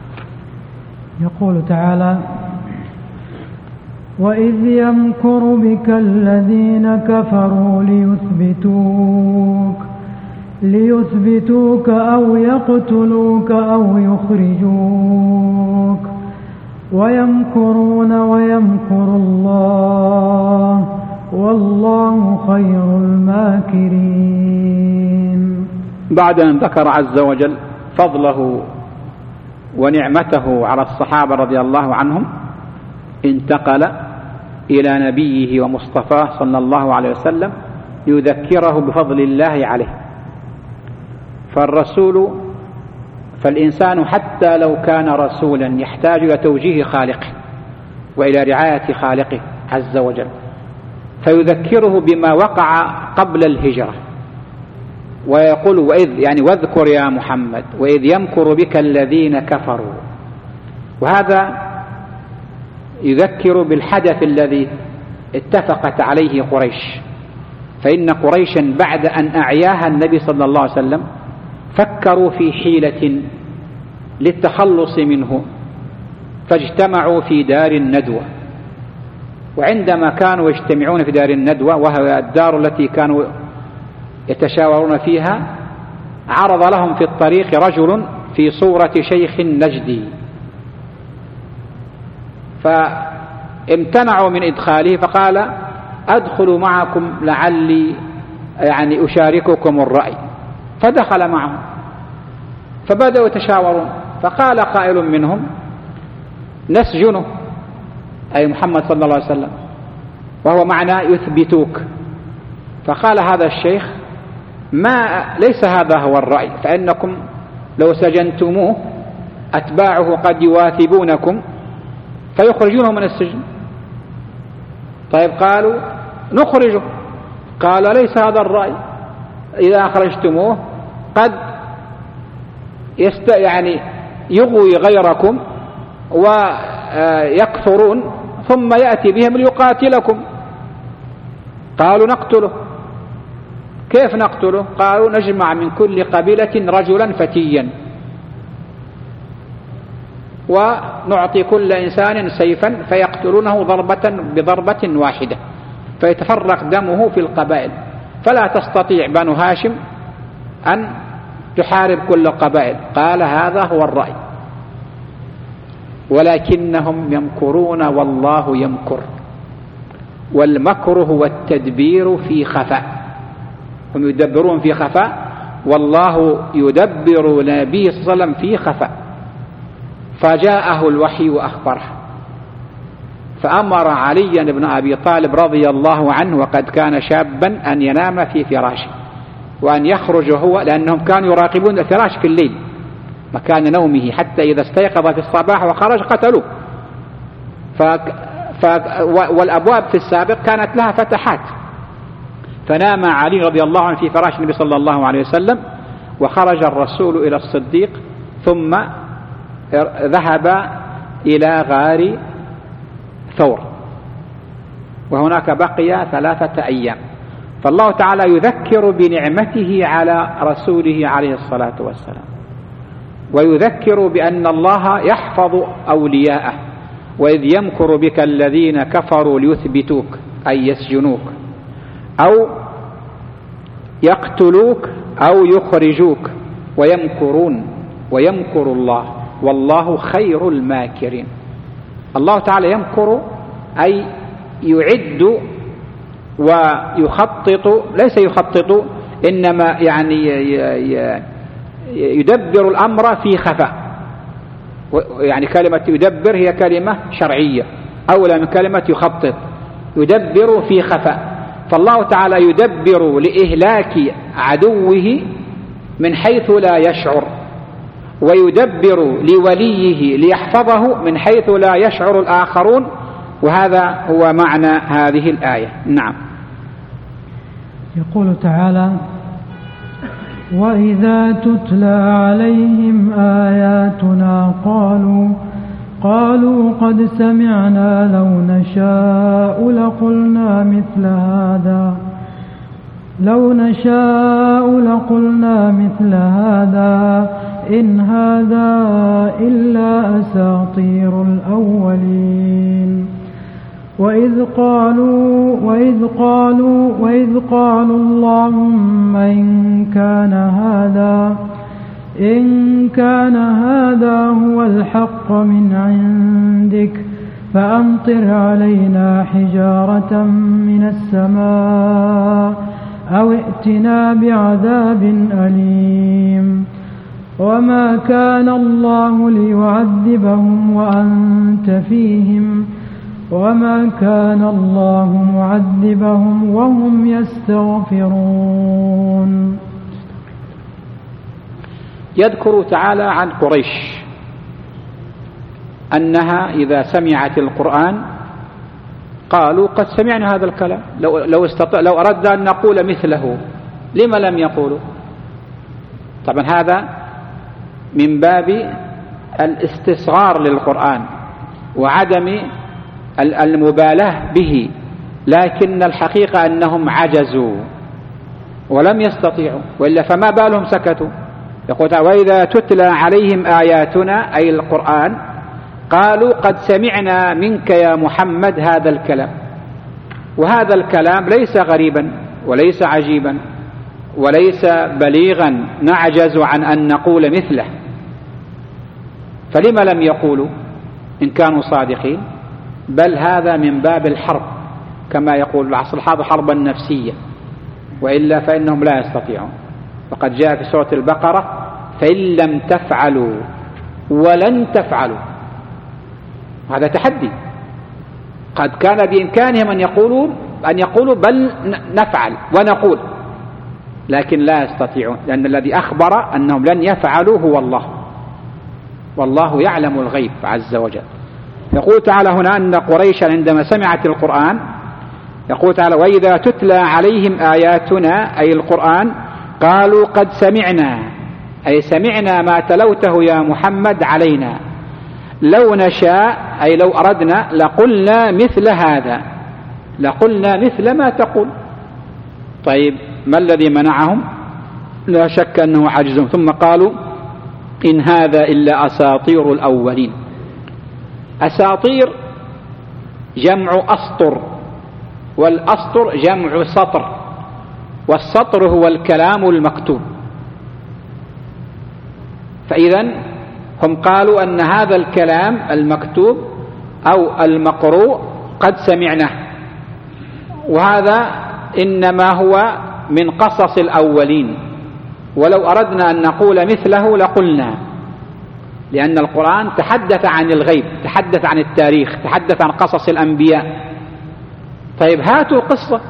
S2: يقول تعالى: وإذ يمكر بك الذين كفروا ليثبتوك أو يقتلوك أو يخرجوك ويمكرون ويمكر الله والله خير الماكرين.
S1: بعد أن ذكر عز وجل فضله ونعمته على الصحابة رضي الله عنهم، انتقل إلى نبيه ومصطفاه صلى الله عليه وسلم ليذكره بفضل الله عليه. فالإنسان حتى لو كان رسولا يحتاج إلى توجيه خالقه وإلى رعاية خالقه عز وجل، فيذكره بما وقع قبل الهجرة، ويقول واذكر يا محمد وإذ يمكر بك الذين كفروا. وهذا يذكر بالحدث الذي اتفقت عليه قريش، فإن قريشا بعد أن أعياها النبي صلى الله عليه وسلم فكروا في حيلة للتخلص منه، فاجتمعوا في دار الندوة. وعندما كانوا يجتمعون في دار الندوة، وهي الدار التي كانوا يتشاورون فيها، عرض لهم في الطريق رجل في صورة شيخ نجدي، فامتنعوا من إدخاله، فقال أدخل معكم لعلي أشارككم الرأي، فدخل معهم فبدأوا يتشاورون، فقال قائل منهم نسجنه، أي محمد صلى الله عليه وسلم، وهو معنى يثبتوك. فقال هذا الشيخ ليس هذا هو الرأي، فإنكم لو سجنتموه أتباعه قد يواثبونكم فيخرجونه من السجن. طيب قالوا نخرجه، قال ليس هذا الرأي، إذا أخرجتموه قد يعني يغوي غيركم ويكثرون ثم يأتي بهم ليقاتلكم. قالوا نقتله. كيف نقتله؟ قالوا نجمع من كل قبيلة رجلا فتيا ونعطي كل إنسان سيفا فيقتلونه بضربة واحدة فيتفرق دمه في القبائل، فلا تستطيع بنو هاشم أن تحارب كل القبائل. قال هذا هو الرأي، ولكنهم يمكرون والله يمكر، والمكر هو التدبير في خفاء. هم يدبرون في خفاء والله يدبر نبي صلى الله عليه وسلم في خفاء. فجاءه الوحي وأخبره، فأمر عليا بن أبي طالب رضي الله عنه وقد كان شابا أن ينام في فراشه وأن يخرج هو، لأنهم كانوا يراقبون الفراش في الليل مكان نومه حتى إذا استيقظ في الصباح وخرج قتلوه. والأبواب في السابق كانت لها فتحات، فنام علي رضي الله عنه في فراش النبي صلى الله عليه وسلم، وخرج الرسول إلى الصديق ثم ذهب إلى غار ثور، وهناك بقي 3 أيام. فالله تعالى يذكر بنعمته على رسوله عليه الصلاة والسلام، ويذكر بأن الله يحفظ أولياءه، وإذ يمكر بك الذين كفروا ليثبتوك أي يسجنوك أو يقتلوك أو يخرجوك ويمكرون ويمكر الله والله خير الماكرين. الله تعالى يمكر أي يعد ويخطط، ليس يخطط إنما يعني يدبر الأمر في خفاء. يعني كلمة يدبر هي كلمة شرعية أولى من كلمة يخطط. يدبر في خفاء، فالله تعالى يدبر لإهلاك عدوه من حيث لا يشعر، ويدبر لوليه ليحفظه من حيث لا يشعر الآخرون، وهذا هو معنى هذه الآية. نعم.
S2: يقول تعالى: وإذا تتلى عليهم آياتنا قالوا قد سمعنا لو نشاء لقلنا مثل هذا إن هذا إلا أساطير الأولين. وإذ قالوا اللهم إن كان هذا هو الحق من عندك فأمطر علينا حجارة من السماء أو ائتنا بعذاب أليم. وما كان الله ليعذبهم وأنت فيهم وما كان الله معذبهم وهم يستغفرون.
S1: يذكر تعالى عن قريش أنها إذا سمعت القرآن قالوا قد سمعنا هذا الكلام، لو أردنا أن نقول مثله لما لم يقولوا. طبعا هذا من باب الاستصغار للقرآن وعدم المبالاة به، لكن الحقيقة أنهم عجزوا ولم يستطيعوا، وإلا فما بالهم سكتوا. يقول وإذا تتلى عليهم آياتنا أي القرآن قالوا قد سمعنا منك يا محمد هذا الكلام. وهذا الكلام ليس غريبا وليس عجيبا وليس بليغا نعجز عن أن نقول مثله، فلما لم يقولوا إن كانوا صادقين؟ بل هذا من باب الحرب كما يقول العصر الحاضر حربا نفسية، وإلا فإنهم لا يستطيعون. وقد جاء في سورة البقرة فإن لم تفعلوا ولن تفعلوا، هذا تحدي. قد كان بإمكانهم أن يقولوا بل نفعل ونقول، لكن لا يستطيعون، لأن الذي أخبر أنهم لن يفعلوا هو الله، والله يعلم الغيب عز وجل. يقول تعالى هنا أن قريشا عندما سمعت القرآن، يقول تعالى: وإذا تتلى عليهم آياتنا، أي القرآن، قالوا قد سمعنا، أي سمعنا ما تلوته يا محمد علينا، لو نشاء، أي لو أردنا، لقلنا مثل هذا، لقلنا مثل ما تقول. طيب ما الذي منعهم؟ لا شك أنه عجزهم. ثم قالوا: إن هذا إلا أساطير الأولين. أساطير جمع أسطر، والأسطر جمع سطر، والسطر هو الكلام المكتوب. فإذا هم قالوا أن هذا الكلام المكتوب أو المقروء قد سمعناه، وهذا إنما هو من قصص الأولين، ولو أردنا أن نقول مثله لقلنا، لأن القرآن تحدث عن الغيب، تحدث عن التاريخ، تحدث عن قصص الأنبياء. طيب هاتوا قصة.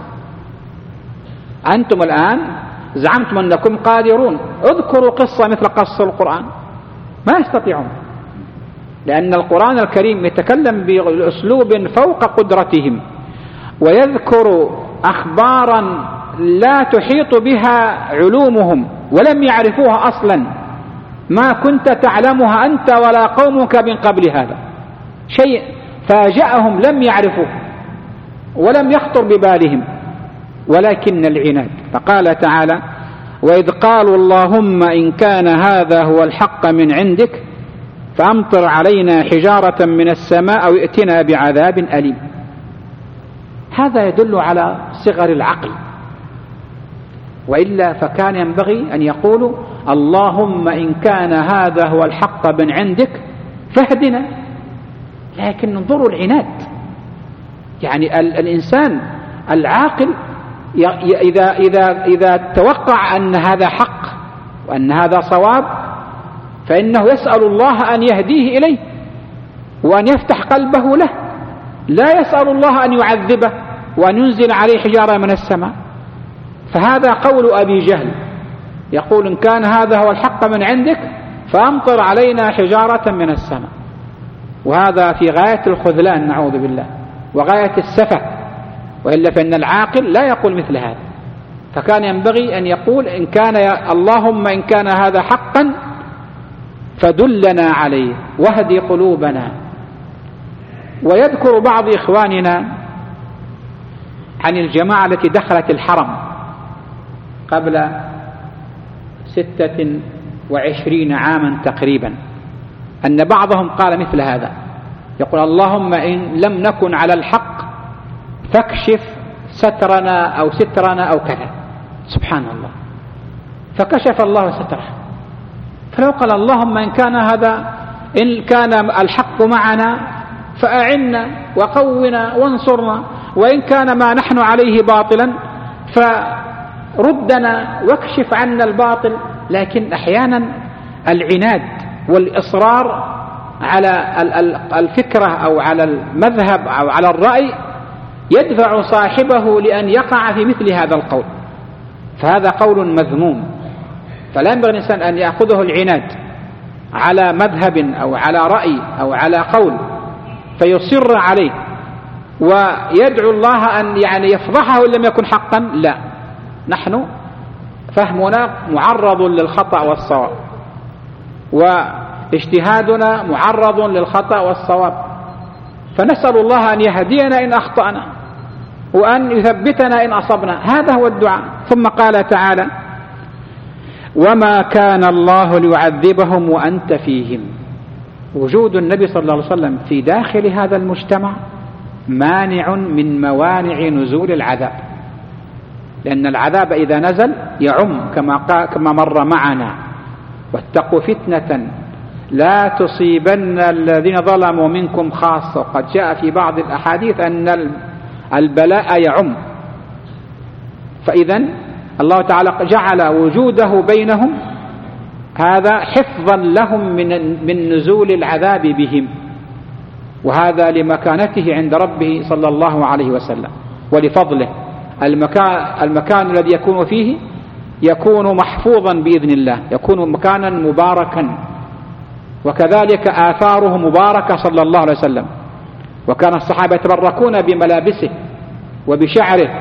S1: أنتم الآن زعمتم أنكم قادرون، اذكروا قصة مثل قصة القرآن، ما يستطيعون، لأن القرآن الكريم يتكلم بأسلوب فوق قدرتهم، ويذكر أخبارا لا تحيط بها علومهم ولم يعرفوها أصلا، ما كنت تعلمها أنت ولا قومك من قبل هذا، شيء فاجأهم لم يعرفوه ولم يخطر ببالهم، ولكن العناد. فقال تعالى: وإذ قالوا اللهم إن كان هذا هو الحق من عندك فأمطر علينا حجارة من السماء أو ائتنا بعذاب أليم. هذا يدل على صغر العقل، وإلا فكان ينبغي أن يقولوا اللهم إن كان هذا هو الحق من عندك فاهدنا. لكن انظروا العناد، يعني الإنسان العاقل إذا توقع أن هذا حق وأن هذا صواب فإنه يسأل الله أن يهديه إليه وأن يفتح قلبه له، لا يسأل الله أن يعذبه وأن ينزل عليه حجارة من السماء. فهذا قول أبي جهل، يقول إن كان هذا هو الحق من عندك فأمطر علينا حجارة من السماء، وهذا في غاية الخذلان نعوذ بالله وغاية السفة، وإلا فإن العاقل لا يقول مثل هذا. فكان ينبغي أن يقول إن كان اللهم إن كان هذا حقا فدلنا عليه واهدي قلوبنا. ويذكر بعض إخواننا عن الجماعة التي دخلت الحرم قبل 26 عاما تقريبا، أن بعضهم قال مثل هذا، يقول اللهم إن لم نكن على الحق فاكشف سترنا أو سترنا أو كذا. سبحان الله، فكشف الله ستره. فلو قال اللهم إن كان الحق معنا فأعنا وقونا وانصرنا، وإن كان ما نحن عليه باطلا فردنا واكشف عنا الباطل. لكن أحيانا العناد والإصرار على الفكرة أو على المذهب أو على الرأي يدفع صاحبه لأن يقع في مثل هذا القول، فهذا قول مذموم. فلا ينبغي الإنسان أن يأخذه العناد على مذهب أو على رأي أو على قول فيصر عليه ويدعو الله أن يفضحه إن لم يكن حقا. لا، نحن فهمنا معرض للخطأ والصواب، واجتهادنا معرض للخطأ والصواب، فنسأل الله أن يهدينا إن أخطأنا وأن يثبتنا إن أصبنا. هذا هو الدعاء. ثم قال تعالى: وما كان الله ليعذبهم وأنت فيهم. وجود النبي صلى الله عليه وسلم في داخل هذا المجتمع مانع من موانع نزول العذاب، لأن العذاب إذا نزل يعم كما مر معنا: واتقوا فتنة لا تصيبن الذين ظلموا منكم خاصة. قد جاء في بعض الأحاديث أن البلاء يعم. فإذا الله تعالى جعل وجوده بينهم هذا حفظا لهم من نزول العذاب بهم، وهذا لمكانته عند ربه صلى الله عليه وسلم ولفضله. المكان الذي يكون فيه يكون محفوظا بإذن الله، يكون مكانا مباركا، وكذلك آثاره مباركة صلى الله عليه وسلم. وكان الصحابة يتبركون بملابسه وبشعره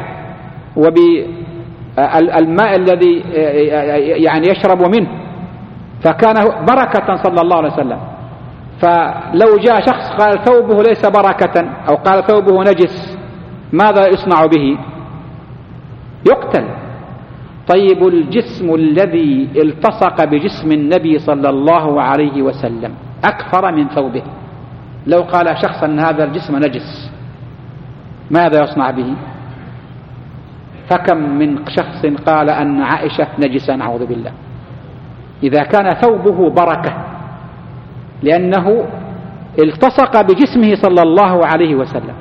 S1: وبالماء الذي يعني يشرب منه، فكان بركة صلى الله عليه وسلم. فلو جاء شخص قال ثوبه ليس بركة أو قال ثوبه نجس، ماذا يصنع به؟ يقتل. طيب الجسم الذي التصق بجسم النبي صلى الله عليه وسلم أكثر من ثوبه، لو قال شخص أن هذا الجسم نجس ماذا يصنع به؟ فكم من شخص قال أن عائشة نجسة نعوذ بالله. إذا كان ثوبه بركة لأنه التصق بجسمه صلى الله عليه وسلم،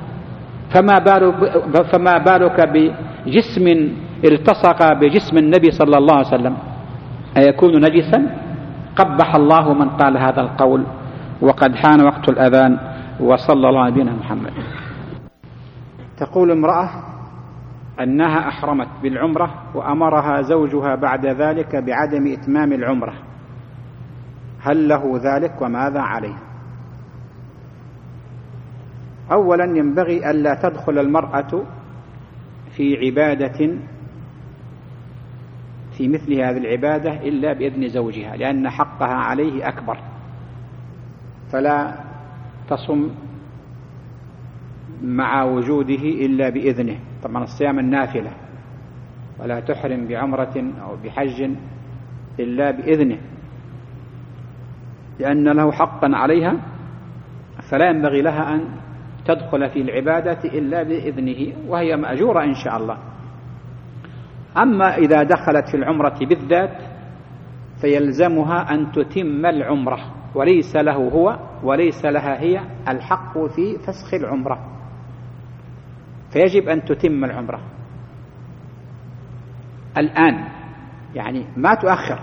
S1: فما بالك بجسم التصق بجسم النبي صلى الله عليه وسلم، أيكون نجسا؟ قبح الله من قال هذا القول. وقد حان وقت الأذان، وصلى الله على نبينا محمد. تقول امرأة أنها أحرمت بالعمرة وأمرها زوجها بعد ذلك بعدم إتمام العمرة، هل له ذلك وماذا عليه؟ أولا ينبغي ألا تدخل المرأة في عبادة في مثل هذه العبادة إلا بإذن زوجها، لأن حقها عليه أكبر، فلا تصم مع وجوده إلا بإذنه. طبعا الصيام النافلة، ولا تحرم بعمرة أو بحج إلا بإذنه، لأن له حقا عليها، فلا ينبغي لها أن تدخل في العبادة إلا بإذنه، وهي مأجورة إن شاء الله. أما إذا دخلت في العمرة بالذات فيلزمها أن تتم العمرة، وليس له هو وليس لها هي الحق في فسخ العمرة، فيجب أن تتم العمرة الآن، يعني ما تؤخر.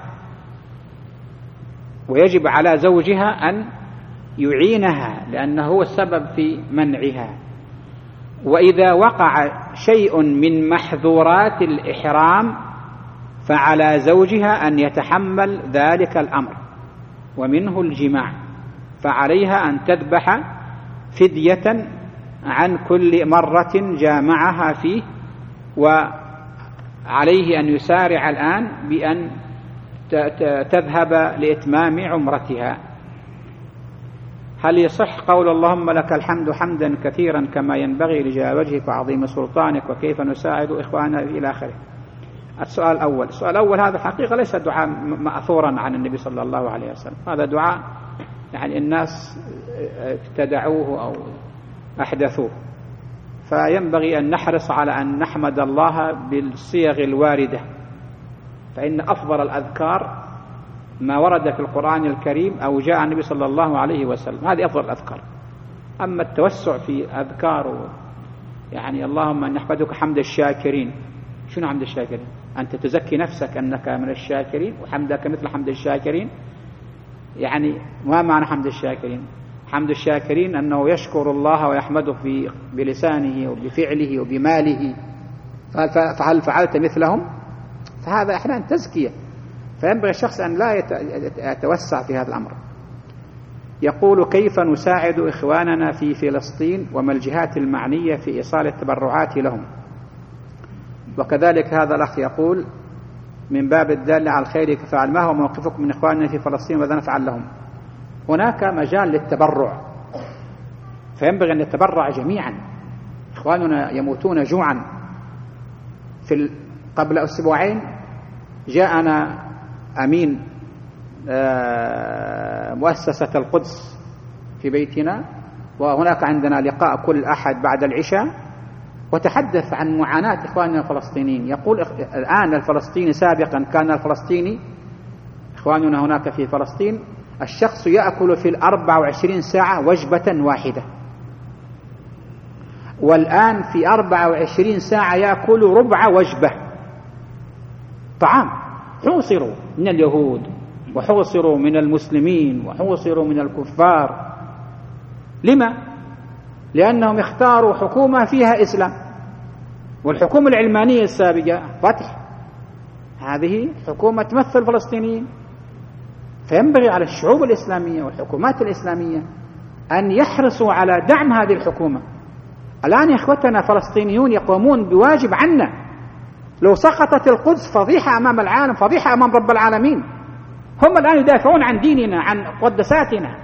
S1: ويجب على زوجها أن يعينها لأنه هو السبب في منعها. وإذا وقع شيء من محظورات الإحرام فعلى زوجها أن يتحمل ذلك الأمر، ومنه الجماع، فعليها أن تذبح فدية عن كل مرة جامعها فيه، وعليه أن يسارع الآن بأن تذهب لإتمام عمرتها. هل يصح قول اللهم لك الحمد حمدا كثيرا كما ينبغي لجلال وجهك وعظيم سلطانك وكيف نساعد إخواننا إلى آخره؟ السؤال الأول. السؤال الأول هذا الحقيقة ليس دعاء مأثورا عن النبي صلى الله عليه وسلم، هذا دعاء يعني الناس ابتدعوه أو أحدثوه، فينبغي أن نحرص على أن نحمد الله بالصيغ الواردة، فإن أفضل الأذكار ما ورد في القرآن الكريم أو جاء النبي صلى الله عليه وسلم، هذه أفضل الأذكار. أما التوسع في أذكار يعني اللهم نحمدك حمد الشاكرين، شنو حمد الشاكرين؟ أنت تزكي نفسك أنك من الشاكرين وحمدك مثل حمد الشاكرين، يعني ما معنى حمد الشاكرين؟ حمد الشاكرين أنه يشكر الله ويحمده بلسانه وبفعله وبماله، فهل فعلت مثلهم؟ فهذا أحيانا تزكية، فينبغي الشخص أن لا يتوسع في هذا الأمر. يقول كيف نساعد إخواننا في فلسطين وما الجهات المعنية في إيصال التبرعات لهم؟ وكذلك هذا الأخ يقول من باب الدال على الخير فعل، ما هو موقفكم من إخواننا في فلسطين وماذا نفعل لهم؟ هناك مجال للتبرع، فينبغي أن نتبرع جميعا. إخواننا يموتون جوعا. قبل أسبوعين جاءنا أمين مؤسسة القدس في بيتنا، وهناك عندنا لقاء كل أحد بعد العشاء، وتحدث عن معاناة إخواننا الفلسطينيين. يقول الآن الفلسطيني، سابقا كان الفلسطيني إخواننا هناك في فلسطين الشخص يأكل في 24 ساعة وجبة واحدة، والآن في 24 ساعة يأكل ربع وجبة طعام. حوصروا من اليهود وحوصروا من المسلمين وحوصروا من الكفار. لما؟ لأنهم اختاروا حكومة فيها إسلام، والحكومة العلمانية السابقة فتح، هذه حكومة تمثل الفلسطينيين. فينبغي على الشعوب الإسلامية والحكومات الإسلامية أن يحرصوا على دعم هذه الحكومة. الآن يا إخوتنا فلسطينيون يقومون بواجب عنا. لو سقطت القدس فضيحة أمام العالم، فضيحة أمام رب العالمين. هم الآن يدافعون عن ديننا، عن مقدساتنا،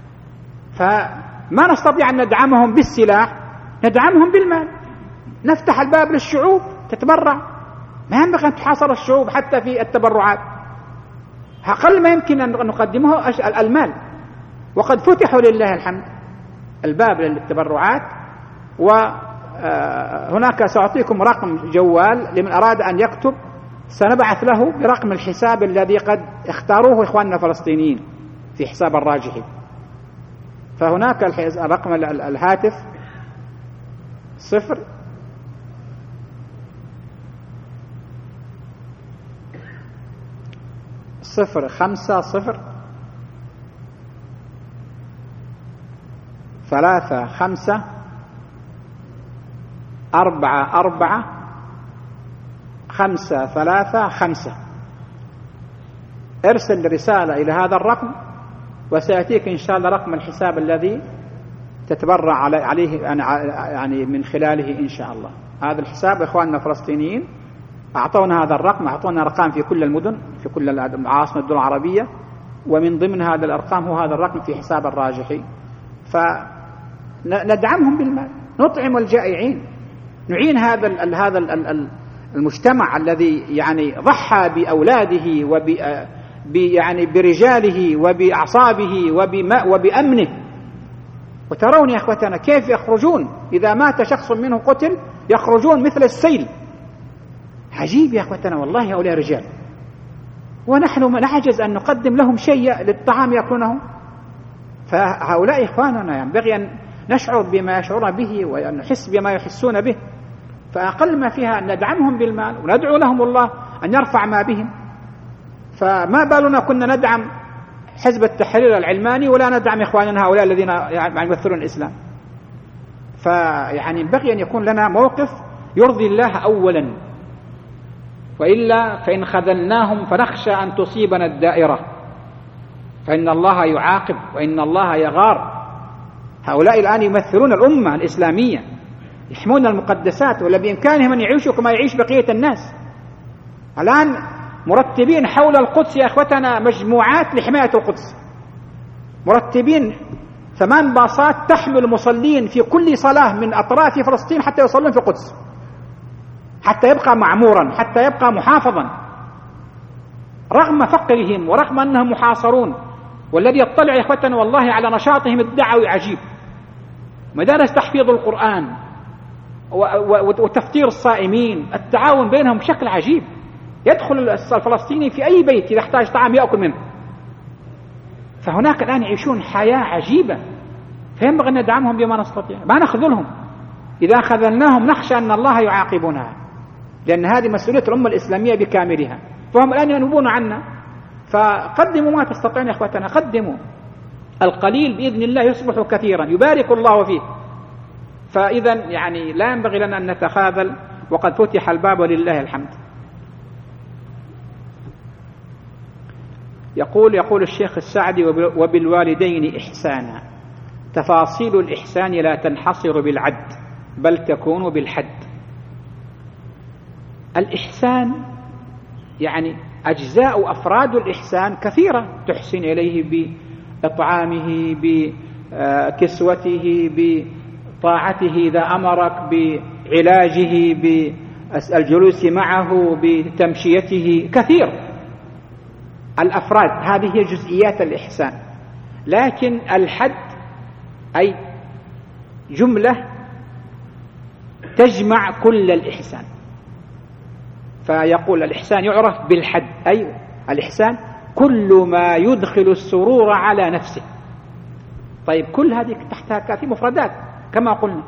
S1: فما نستطيع أن ندعمهم بالسلاح، ندعمهم بالمال. نفتح الباب للشعوب تتبرع، ما ينبغي أن تحاصر الشعوب حتى في التبرعات. أقل ما يمكن أن نقدمه المال، وقد فتحوا لله الحمد الباب للتبرعات. وهناك سأعطيكم رقم جوال لمن أراد أن يكتب، سنبعث له برقم الحساب الذي قد اختاروه إخواننا الفلسطينيين في حساب الراجحي. فهناك رقم الهاتف 050-35 ارسل رسالة إلى هذا الرقم وسيأتيك إن شاء الله رقم الحساب الذي تتبرع عليه يعني من خلاله إن شاء الله. هذا الحساب إخواننا الفلسطينيين أعطونا هذا الرقم، أعطونا أرقام في كل المدن، في كل عاصمة الدول العربية، ومن ضمن هذا الأرقام هو هذا الرقم في حساب الراجحي. فندعمهم بالمال، نطعم الجائعين، نعين هذا المجتمع الذي يعني ضحى بأولاده يعني برجاله وبأعصابه وبأمنه. وترون يا أخوتنا كيف يخرجون إذا مات شخص منهم قتل، يخرجون مثل السيل. عجيب يا أخوتنا والله هؤلاء رجال، ونحن نعجز أن نقدم لهم شيء للطعام يأكلونه. فهؤلاء إخواننا ينبغي أن نشعر بما يشعرون به ونحس بما يحسون به. فأقل ما فيها أن ندعمهم بالمال وندعو لهم الله أن يرفع ما بهم. فما بالنا كنا ندعم حزب التحرير العلماني ولا ندعم إخواننا هؤلاء الذين يمثلون الإسلام. فيعني ينبغي أن يكون لنا موقف يرضي الله أولا، وإلا فإن خذلناهم فنخشى أن تصيبنا الدائرة، فإن الله يعاقب وإن الله يغار. هؤلاء الآن يمثلون الأمة الإسلامية، يحمون المقدسات، ولا بإمكانهم أن يعيشوا كما يعيش بقية الناس. الآن مرتبين حول القدس يا أخوتنا مجموعات لحماية القدس، مرتبين 8 باصات تحمل المصلين في كل صلاة من أطراف فلسطين حتى يصلون في القدس، حتى يبقى معمورا، حتى يبقى محافظا، رغم فقرهم ورغم أنهم محاصرون. والذي يطلع يا إخوتنا والله على نشاطهم الدعوي عجيب، مدارس تحفيظ القرآن وتفطير الصائمين، التعاون بينهم بشكل عجيب. يدخل الفلسطيني في أي بيت إذا احتاج طعام يأكل منه. فهناك الآن يعيشون حياة عجيبة، فينبغي أن ندعمهم بما نستطيع، ما نخذلهم. إذا خذلناهم نخشى أن الله يعاقبنا، لأن هذه مسؤولية الأمة الإسلامية بكاملها، فهم الآن ينوبون عنا. فقدموا ما تستطيعون يا إخوتنا، قدموا القليل بإذن الله يصبح كثيرا، يبارك الله فيه. فإذا يعني لا ينبغي لنا أن نتخاذل، وقد فتح الباب ولله الحمد. يقول الشيخ السعدي: وبالوالدين إحسانا. تفاصيل الإحسان لا تنحصر بالعد بل تكون بالحد. الإحسان يعني أجزاء أفراد الإحسان كثيرة، تحسن إليه بإطعامه، بكسوته، بطاعته إذا أمرك، بعلاجه، بالجلوس معه، بتمشيته، كثير الأفراد. هذه هي جزئيات الإحسان. لكن الحد أي جملة تجمع كل الإحسان. فيقول الإحسان يعرف بالحد، أي الإحسان كل ما يدخل السرور على نفسه. طيب كل هذه تحتها كافي مفردات كما قلنا.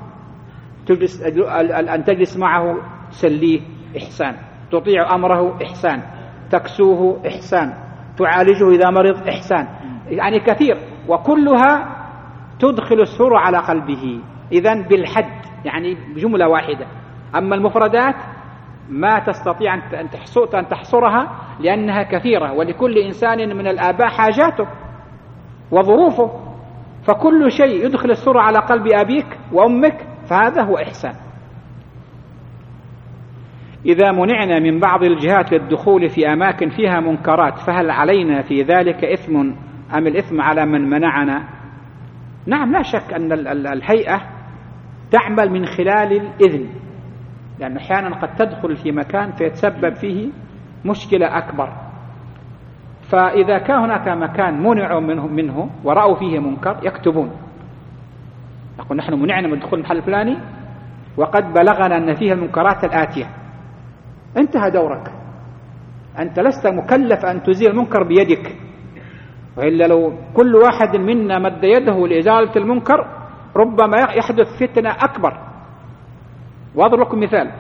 S1: أن تجلس معه تسليه إحسان، تطيع أمره إحسان، تكسوه إحسان، تعالجه إذا مرض إحسان، يعني كثير، وكلها تدخل السرور على قلبه. إذن بالحد يعني بجملة واحدة. أما المفردات ما تستطيع أن تحصرها لأنها كثيرة، ولكل إنسان من الآباء حاجاته وظروفه. فكل شيء يدخل السرور على قلب أبيك وأمك فهذا هو إحسان. إذا منعنا من بعض الجهات للدخول في أماكن فيها منكرات فهل علينا في ذلك إثم أم الإثم على من منعنا؟ نعم، لا شك أن الهيئة تعمل من خلال الإذن، لأن أحيانا قد تدخل في مكان فيتسبب فيه مشكلة أكبر. فإذا كان هناك مكان منعوا منه ورأوا فيه منكر يكتبون، يقول نحن منعنا من دخول المحل الفلاني وقد بلغنا أن فيه المنكرات الآتية. انتهى دورك، أنت لست مكلف أن تزيل المنكر بيدك، وإلا لو كل واحد منا مد يده لإزالة المنكر ربما يحدث فتنة أكبر. وأضرب لكم مثال،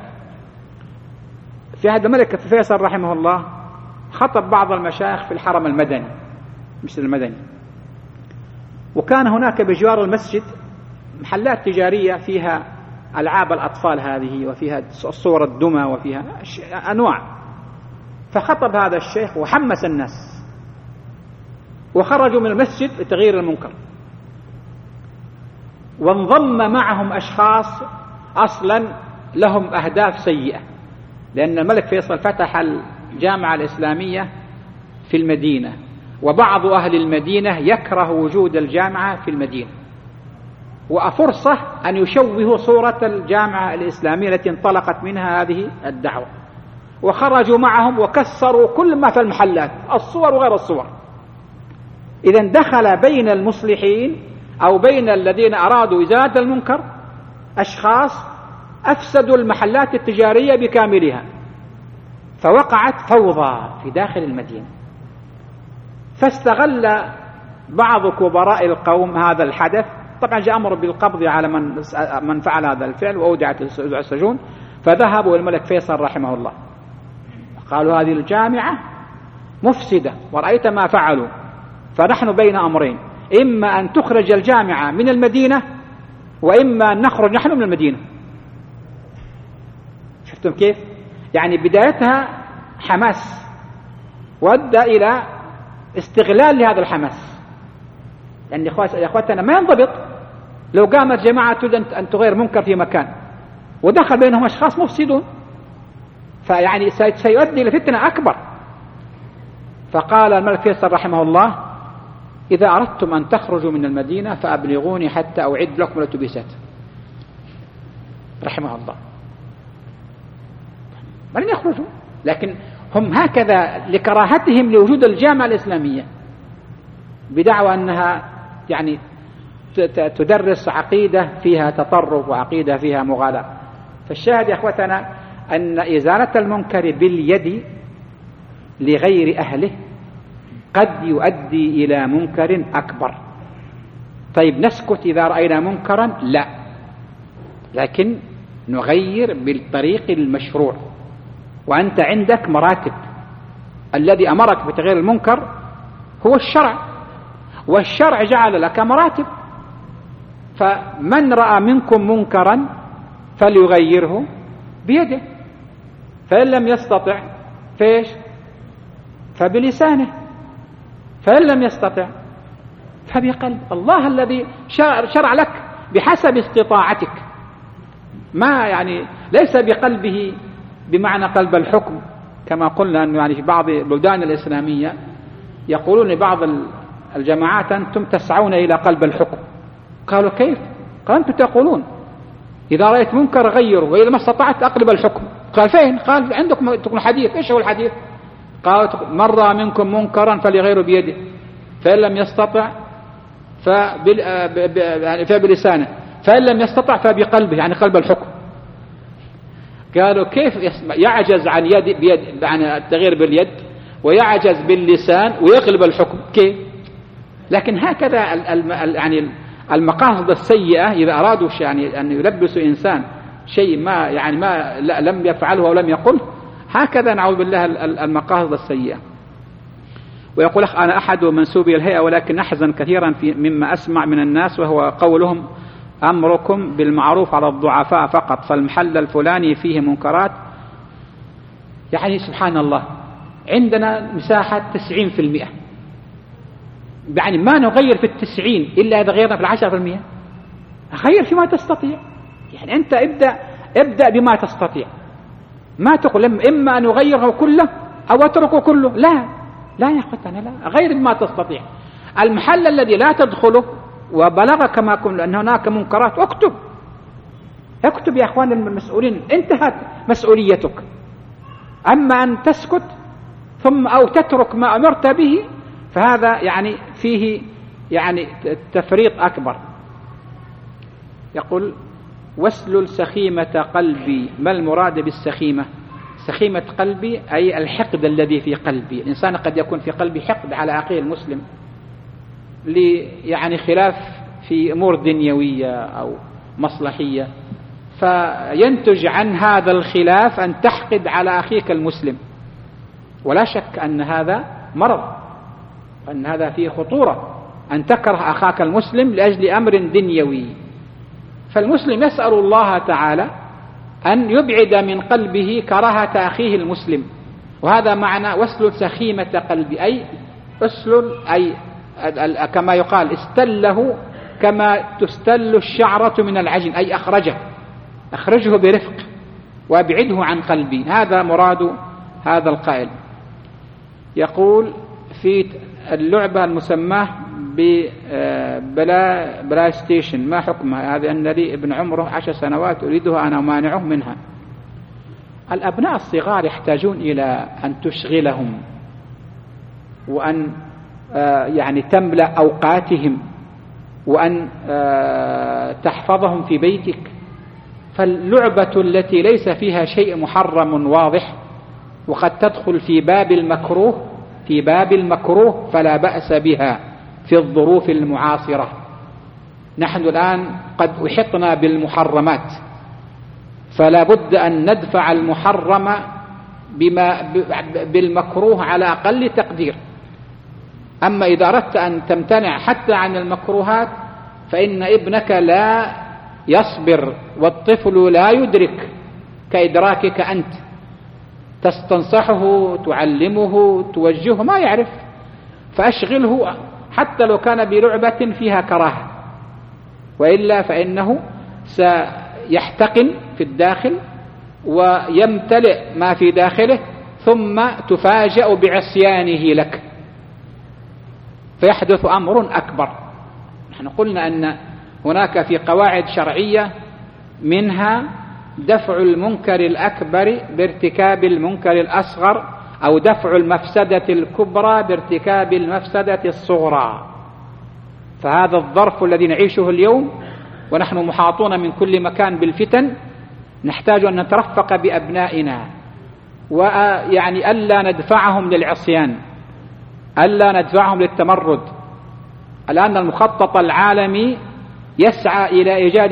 S1: في عهد الملك فيصل رحمه الله خطب بعض المشايخ في الحرم المدني مش المدني، وكان هناك بجوار المسجد محلات تجارية فيها ألعاب الأطفال هذه، وفيها صور الدمى، وفيها أنواع. فخطب هذا الشيخ وحمس الناس وخرجوا من المسجد لتغيير المنكر، وانضم معهم أشخاص أصلا لهم أهداف سيئة، لأن الملك فيصل فتح الجامعة الإسلامية في المدينة، وبعض أهل المدينة يكره وجود الجامعة في المدينة، وفرصة أن يشوهوا صورة الجامعة الإسلامية التي انطلقت منها هذه الدعوة، وخرجوا معهم وكسروا كل ما في المحلات، الصور وغير الصور. إذن دخل بين المصلحين أو بين الذين أرادوا إزالة المنكر أشخاص أفسدوا المحلات التجارية بكاملها، فوقعت فوضى في داخل المدينة. فاستغل بعض كبراء القوم هذا الحدث، طبعا جاء أمر بالقبض على من فعل هذا الفعل وأودعت السجون، فذهبوا الملك فيصل رحمه الله قالوا هذه الجامعة مفسدة ورأيت ما فعلوا، فنحن بين أمرين، إما أن تخرج الجامعة من المدينة وإما أن نخرج نحن من المدينة. شفتم كيف؟ يعني بدايتها حماس وأدى إلى استغلال لهذا الحماس، لأن يا أخواتنا ما ينضبط لو قامت جماعة تريد أن تغير منكر في مكان ودخل بينهم أشخاص مفسدون، فيعني سيؤدي إلى فتنة أكبر. فقال الملك فيصل رحمه الله إذا أردتم أن تخرجوا من المدينة فأبلغوني حتى أعد لكم الأتوبيسات، رحمه الله. لن يخرجوا، لكن هم هكذا لكراهتهم لوجود الجامعة الإسلامية بدعوى أنها يعني تدرس عقيدة فيها تطرف وعقيدة فيها مغالاة. فالشاهد يا أخوتنا أن إزالة المنكر باليد لغير أهله قد يؤدي إلى منكر أكبر. طيب نسكت إذا رأينا منكرا؟ لا، لكن نغير بالطريق المشروع. وأنت عندك مراتب، الذي أمرك بتغيير المنكر هو الشرع، والشرع جعل لك مراتب. فمن رأى منكم منكرا فليغيره بيده، فإن لم يستطع فيش فبلسانه، فإن لم يستطع فبقلب. الله الذي شرع لك بحسب استطاعتك، ما يعني ليس بقلبه بمعنى قلب الحكم كما قلنا أنه يعني في بعض البلدان الإسلامية يقولون لبعض الجماعات أنتم تسعون إلى قلب الحكم. قالوا كيف؟ قال أنتم تقولون إذا رأيت منكر غيره وإذا ما استطعت أقلب الحكم. قال فين؟ قال عندكم حديث. إيش هو الحديث؟ قال من رأى منكم منكرا فليغيره بيده، فإن لم يستطع فبلسانه، فإن لم يستطع فبقلبه، يعني قلب الحكم. قالوا كيف يعجز عن بيد عن التغيير باليد ويعجز باللسان ويقلب الحكم؟ كيف؟ لكن هكذا يعني المقاصد السيئة إذا أرادوا يعني أن يلبسوا إنسان شيء ما يعني ما لم يفعله أو لم يقله، هكذا نعوذ بالله المقاصد السيئة. ويقول أنا أحد منسوبي الهيئة ولكن أحزن كثيرا مما أسمع من الناس، وهو قولهم أمركم بالمعروف على الضعفاء فقط، فالمحل الفلاني فيه منكرات. يعني سبحان الله، عندنا مساحة 90%، يعني ما نغير في 90 إلا إذا غيرنا في 10%. غير فيما تستطيع. يعني أنت ابدأ بما تستطيع. ما تقول إما أن أغيره كله أو أتركه كله. لا يا أخوتنا، لا، غير بما تستطيع. المحل الذي لا تدخله وبلغك ما كن لأن هناك منكرات، اكتب يا أخوان المسؤولين، انتهت مسؤوليتك. أما أن تسكت ثم أو تترك ما أمرت به فهذا يعني فيه يعني تفريط أكبر. يقول: واسلل سخيمة قلبي. ما المراد بالسخيمة؟ سخيمة قلبي أي الحقد الذي في قلبي. الإنسان قد يكون في قلبه حقد على أخيه المسلم يعني خلاف في أمور دنيوية أو مصلحية، فينتج عن هذا الخلاف أن تحقد على أخيك المسلم. ولا شك أن هذا مرض، أن هذا فيه خطورة، أن تكره أخاك المسلم لأجل أمر دنيوي. فالمسلم يسأل الله تعالى أن يبعد من قلبه كراهة أخيه المسلم. وهذا معنى واسلل سخيمة قلبي، أي اسلل، أي كما يقال استله كما تستل الشعرة من العجن، أي أخرجه برفق وابعده عن قلبي. هذا مراد هذا القائل. يقول: في اللعبة المسماة بلاي ستيشن ما حكمها؟ هذا أن لي ابن عمره 10 سنوات أريدها أنا مانعه منها. الأبناء الصغار يحتاجون إلى أن تشغلهم وأن يعني تملأ أوقاتهم وأن تحفظهم في بيتك. فاللعبة التي ليس فيها شيء محرم واضح وقد تدخل في باب المكروه فلا بأس بها في الظروف المعاصرة. نحن الآن قد أحطنا بالمحرمات، فلا بد أن ندفع المحرم بالمكروه على أقل تقدير. أما إذا أردت أن تمتنع حتى عن المكروهات فإن ابنك لا يصبر، والطفل لا يدرك كإدراكك أنت. تستنصحه، تعلمه، توجهه، ما يعرف، فأشغله حتى لو كان بلعبة فيها كراهة، وإلا فإنه سيحتقن في الداخل ويمتلئ ما في داخله ثم تفاجأ بعصيانه لك فيحدث أمر أكبر. نحن قلنا أن هناك في قواعد شرعية منها دفع المنكر الأكبر بارتكاب المنكر الأصغر، أو دفع المفسدة الكبرى بارتكاب المفسدة الصغرى. فهذا الظرف الذي نعيشه اليوم ونحن محاطون من كل مكان بالفتن، نحتاج أن نترفق بأبنائنا، ويعني ألا ندفعهم للعصيان، ألا ندفعهم للتمرد. الآن المخطط العالمي يسعى إلى إيجاد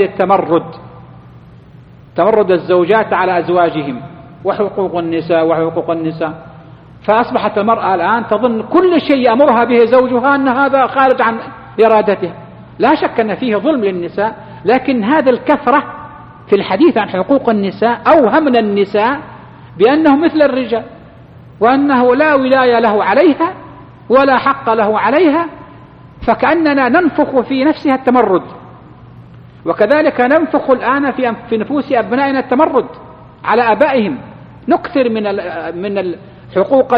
S1: تمرد الزوجات على أزواجهم وحقوق النساء، فأصبحت المرأة الآن تظن كل شيء يأمرها به زوجها أن هذا خارج عن إرادته. لا شك أن فيه ظلم للنساء، لكن هذا الكثرة في الحديث عن حقوق النساء أوهمنا النساء بأنه مثل الرجال، وأنه لا ولاية له عليها ولا حق له عليها، فكأننا ننفخ في نفسها التمرد. وكذلك ننفخ الآن في نفوس أبنائنا التمرد على أبائهم. نكثر من حقوق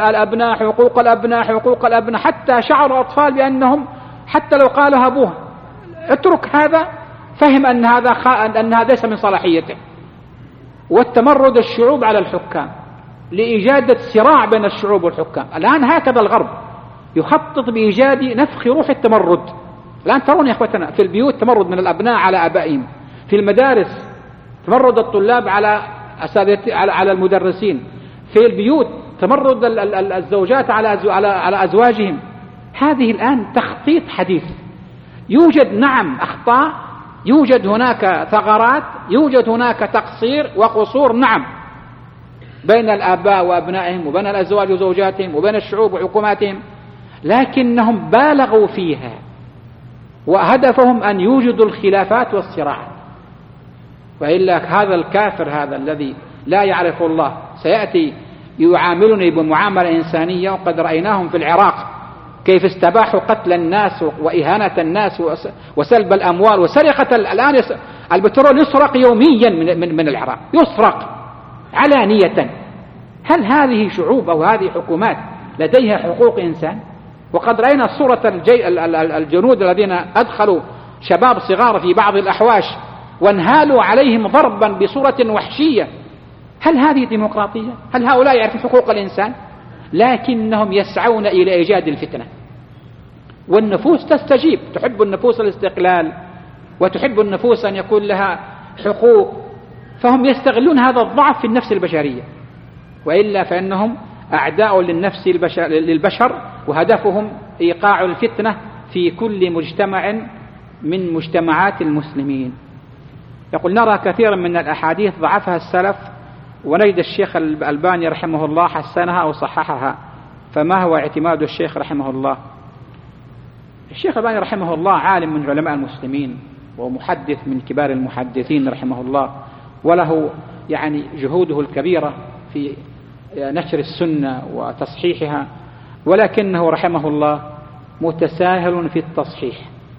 S1: الأبناء حتى شعر الأطفال بأنهم حتى لو قالها أبوها اترك هذا، فهم أن هذا ليس من صلاحيته. والتمرد الشعوب على الحكام لإيجاد صراع بين الشعوب والحكام. الآن هكذا الغرب يخطط بإيجاد نفخ روح التمرد. الآن ترون يا أخوتنا في البيوت تمرد من الأبناء على أبائهم، في المدارس تمرد الطلاب على المدرسين، في البيوت تمرد الزوجات على أزواجهم. هذه الآن تخطيط حديث. يوجد نعم أخطاء، يوجد هناك ثغرات، يوجد هناك تقصير وقصور نعم بين الآباء وأبنائهم، وبين الأزواج وزوجاتهم، وبين الشعوب وحكوماتهم، لكنهم بالغوا فيها وهدفهم أن يوجدوا الخلافات والصراعات. وإلا هذا الكافر هذا الذي لا يعرف الله سيأتي يعاملني بمعاملة إنسانية، وقد رأيناهم في العراق كيف استباحوا قتل الناس وإهانة الناس وسلب الأموال وسرقة. الآن البترول يسرق يوميا من العراق، يسرق علانية. هل هذه شعوب أو هذه حكومات لديها حقوق إنسان؟ وقد رأينا صورة الجنود الذين أدخلوا شباب صغار في بعض الأحواش وانهالوا عليهم ضربا بصورة وحشية. هل هذه ديمقراطية؟ هل هؤلاء يعرفون حقوق الإنسان؟ لكنهم يسعون إلى إيجاد الفتنة، والنفوس تستجيب. تحب النفوس الاستقلال وتحب النفوس أن يكون لها حقوق، فهم يستغلون هذا الضعف في النفس البشرية، وإلا فإنهم أعداء للبشر وهدفهم إيقاع الفتنة في كل مجتمع من مجتمعات المسلمين. يقول: نرى كثيرا من الأحاديث ضعفها السلف ونجد الشيخ الألباني رحمه الله حسنها أو صححها، فما هو اعتماد الشيخ رحمه الله؟ الشيخ الألباني رحمه الله عالم من علماء المسلمين ومحدث من كبار المحدثين رحمه الله، وله يعني جهوده الكبيرة في نشر السنة وتصحيحها، ولكنه رحمه الله متساهل في التصحيح.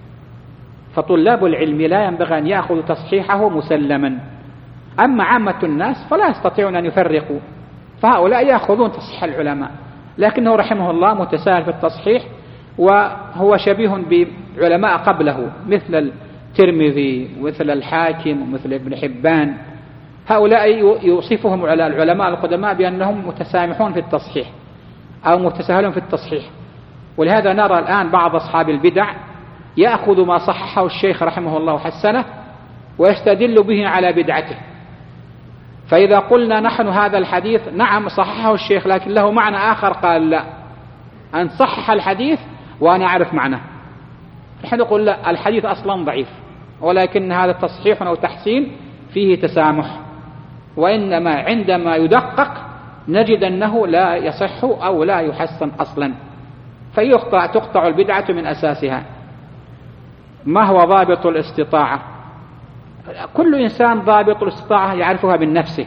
S1: فطلاب العلم لا ينبغي أن يأخذوا تصحيحه مسلما، أما عامة الناس فلا يستطيعون أن يفرقوا، فهؤلاء يأخذون تصحيح العلماء، لكنه رحمه الله متساهل في التصحيح، وهو شبيه بعلماء قبله مثل الترمذي ومثل الحاكم ومثل ابن حبان. هؤلاء يوصفهم على العلماء القدماء بأنهم متسامحون في التصحيح أو متساهلون في التصحيح. ولهذا نرى الآن بعض أصحاب البدع يأخذ ما صححه الشيخ رحمه الله وحسنه ويستدل به على بدعته. فإذا قلنا نحن هذا الحديث نعم صححه الشيخ لكن له معنى آخر، قال لا، أن صحح الحديث وأنا أعرف معناه، نحن نقول لا، الحديث أصلا ضعيف، ولكن هذا تصحيح أو تحسين فيه تسامح، وإنما عندما يدقق نجد أنه لا يصح أو لا يحسن أصلا، تقطع البدعة من أساسها. ما هو ضابط الاستطاعة؟ كل إنسان ضابط الاستطاعة يعرفها من نفسه،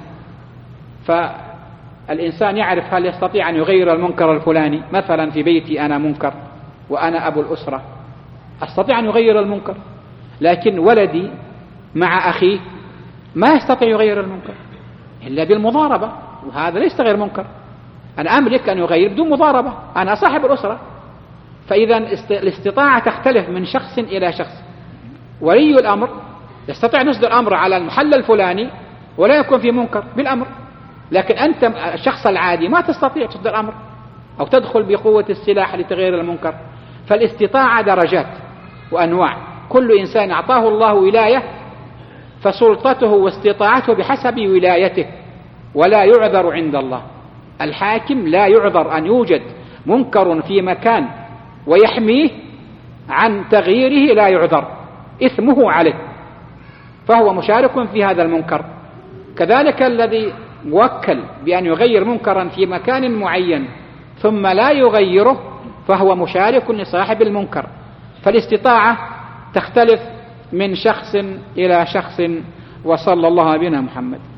S1: فالإنسان يعرف هل يستطيع أن يغير المنكر الفلاني. مثلا في بيتي أنا منكر وأنا أبو الأسرة، أستطيع أن يغير المنكر، لكن ولدي مع أخيه ما يستطيع يغير المنكر إلا بالمضاربة، وهذا ليس غير منكر. أنا أملك أن يغير بدون مضاربة، أنا صاحب الأسرة. فإذا الاستطاعة تختلف من شخص إلى شخص. ولي الأمر يستطيع أن يصدر أمر على المحل الفلاني ولا يكون في منكر بالأمر، لكن أنت الشخص العادي ما تستطيع تصدر أمر أو تدخل بقوة السلاح لتغيير المنكر. فالاستطاعة درجات وأنواع، كل إنسان أعطاه الله ولاية فسلطته واستطاعته بحسب ولايته، ولا يعذر عند الله. الحاكم لا يعذر أن يوجد منكر في مكان ويحميه عن تغييره، لا يعذر، إثمه عليه، فهو مشارك في هذا المنكر. كذلك الذي موكل بأن يغير منكرا في مكان معين ثم لا يغيره فهو مشارك لصاحب المنكر. فالاستطاعة تختلف من شخص إلى شخص. وصلى الله على نبينا محمد.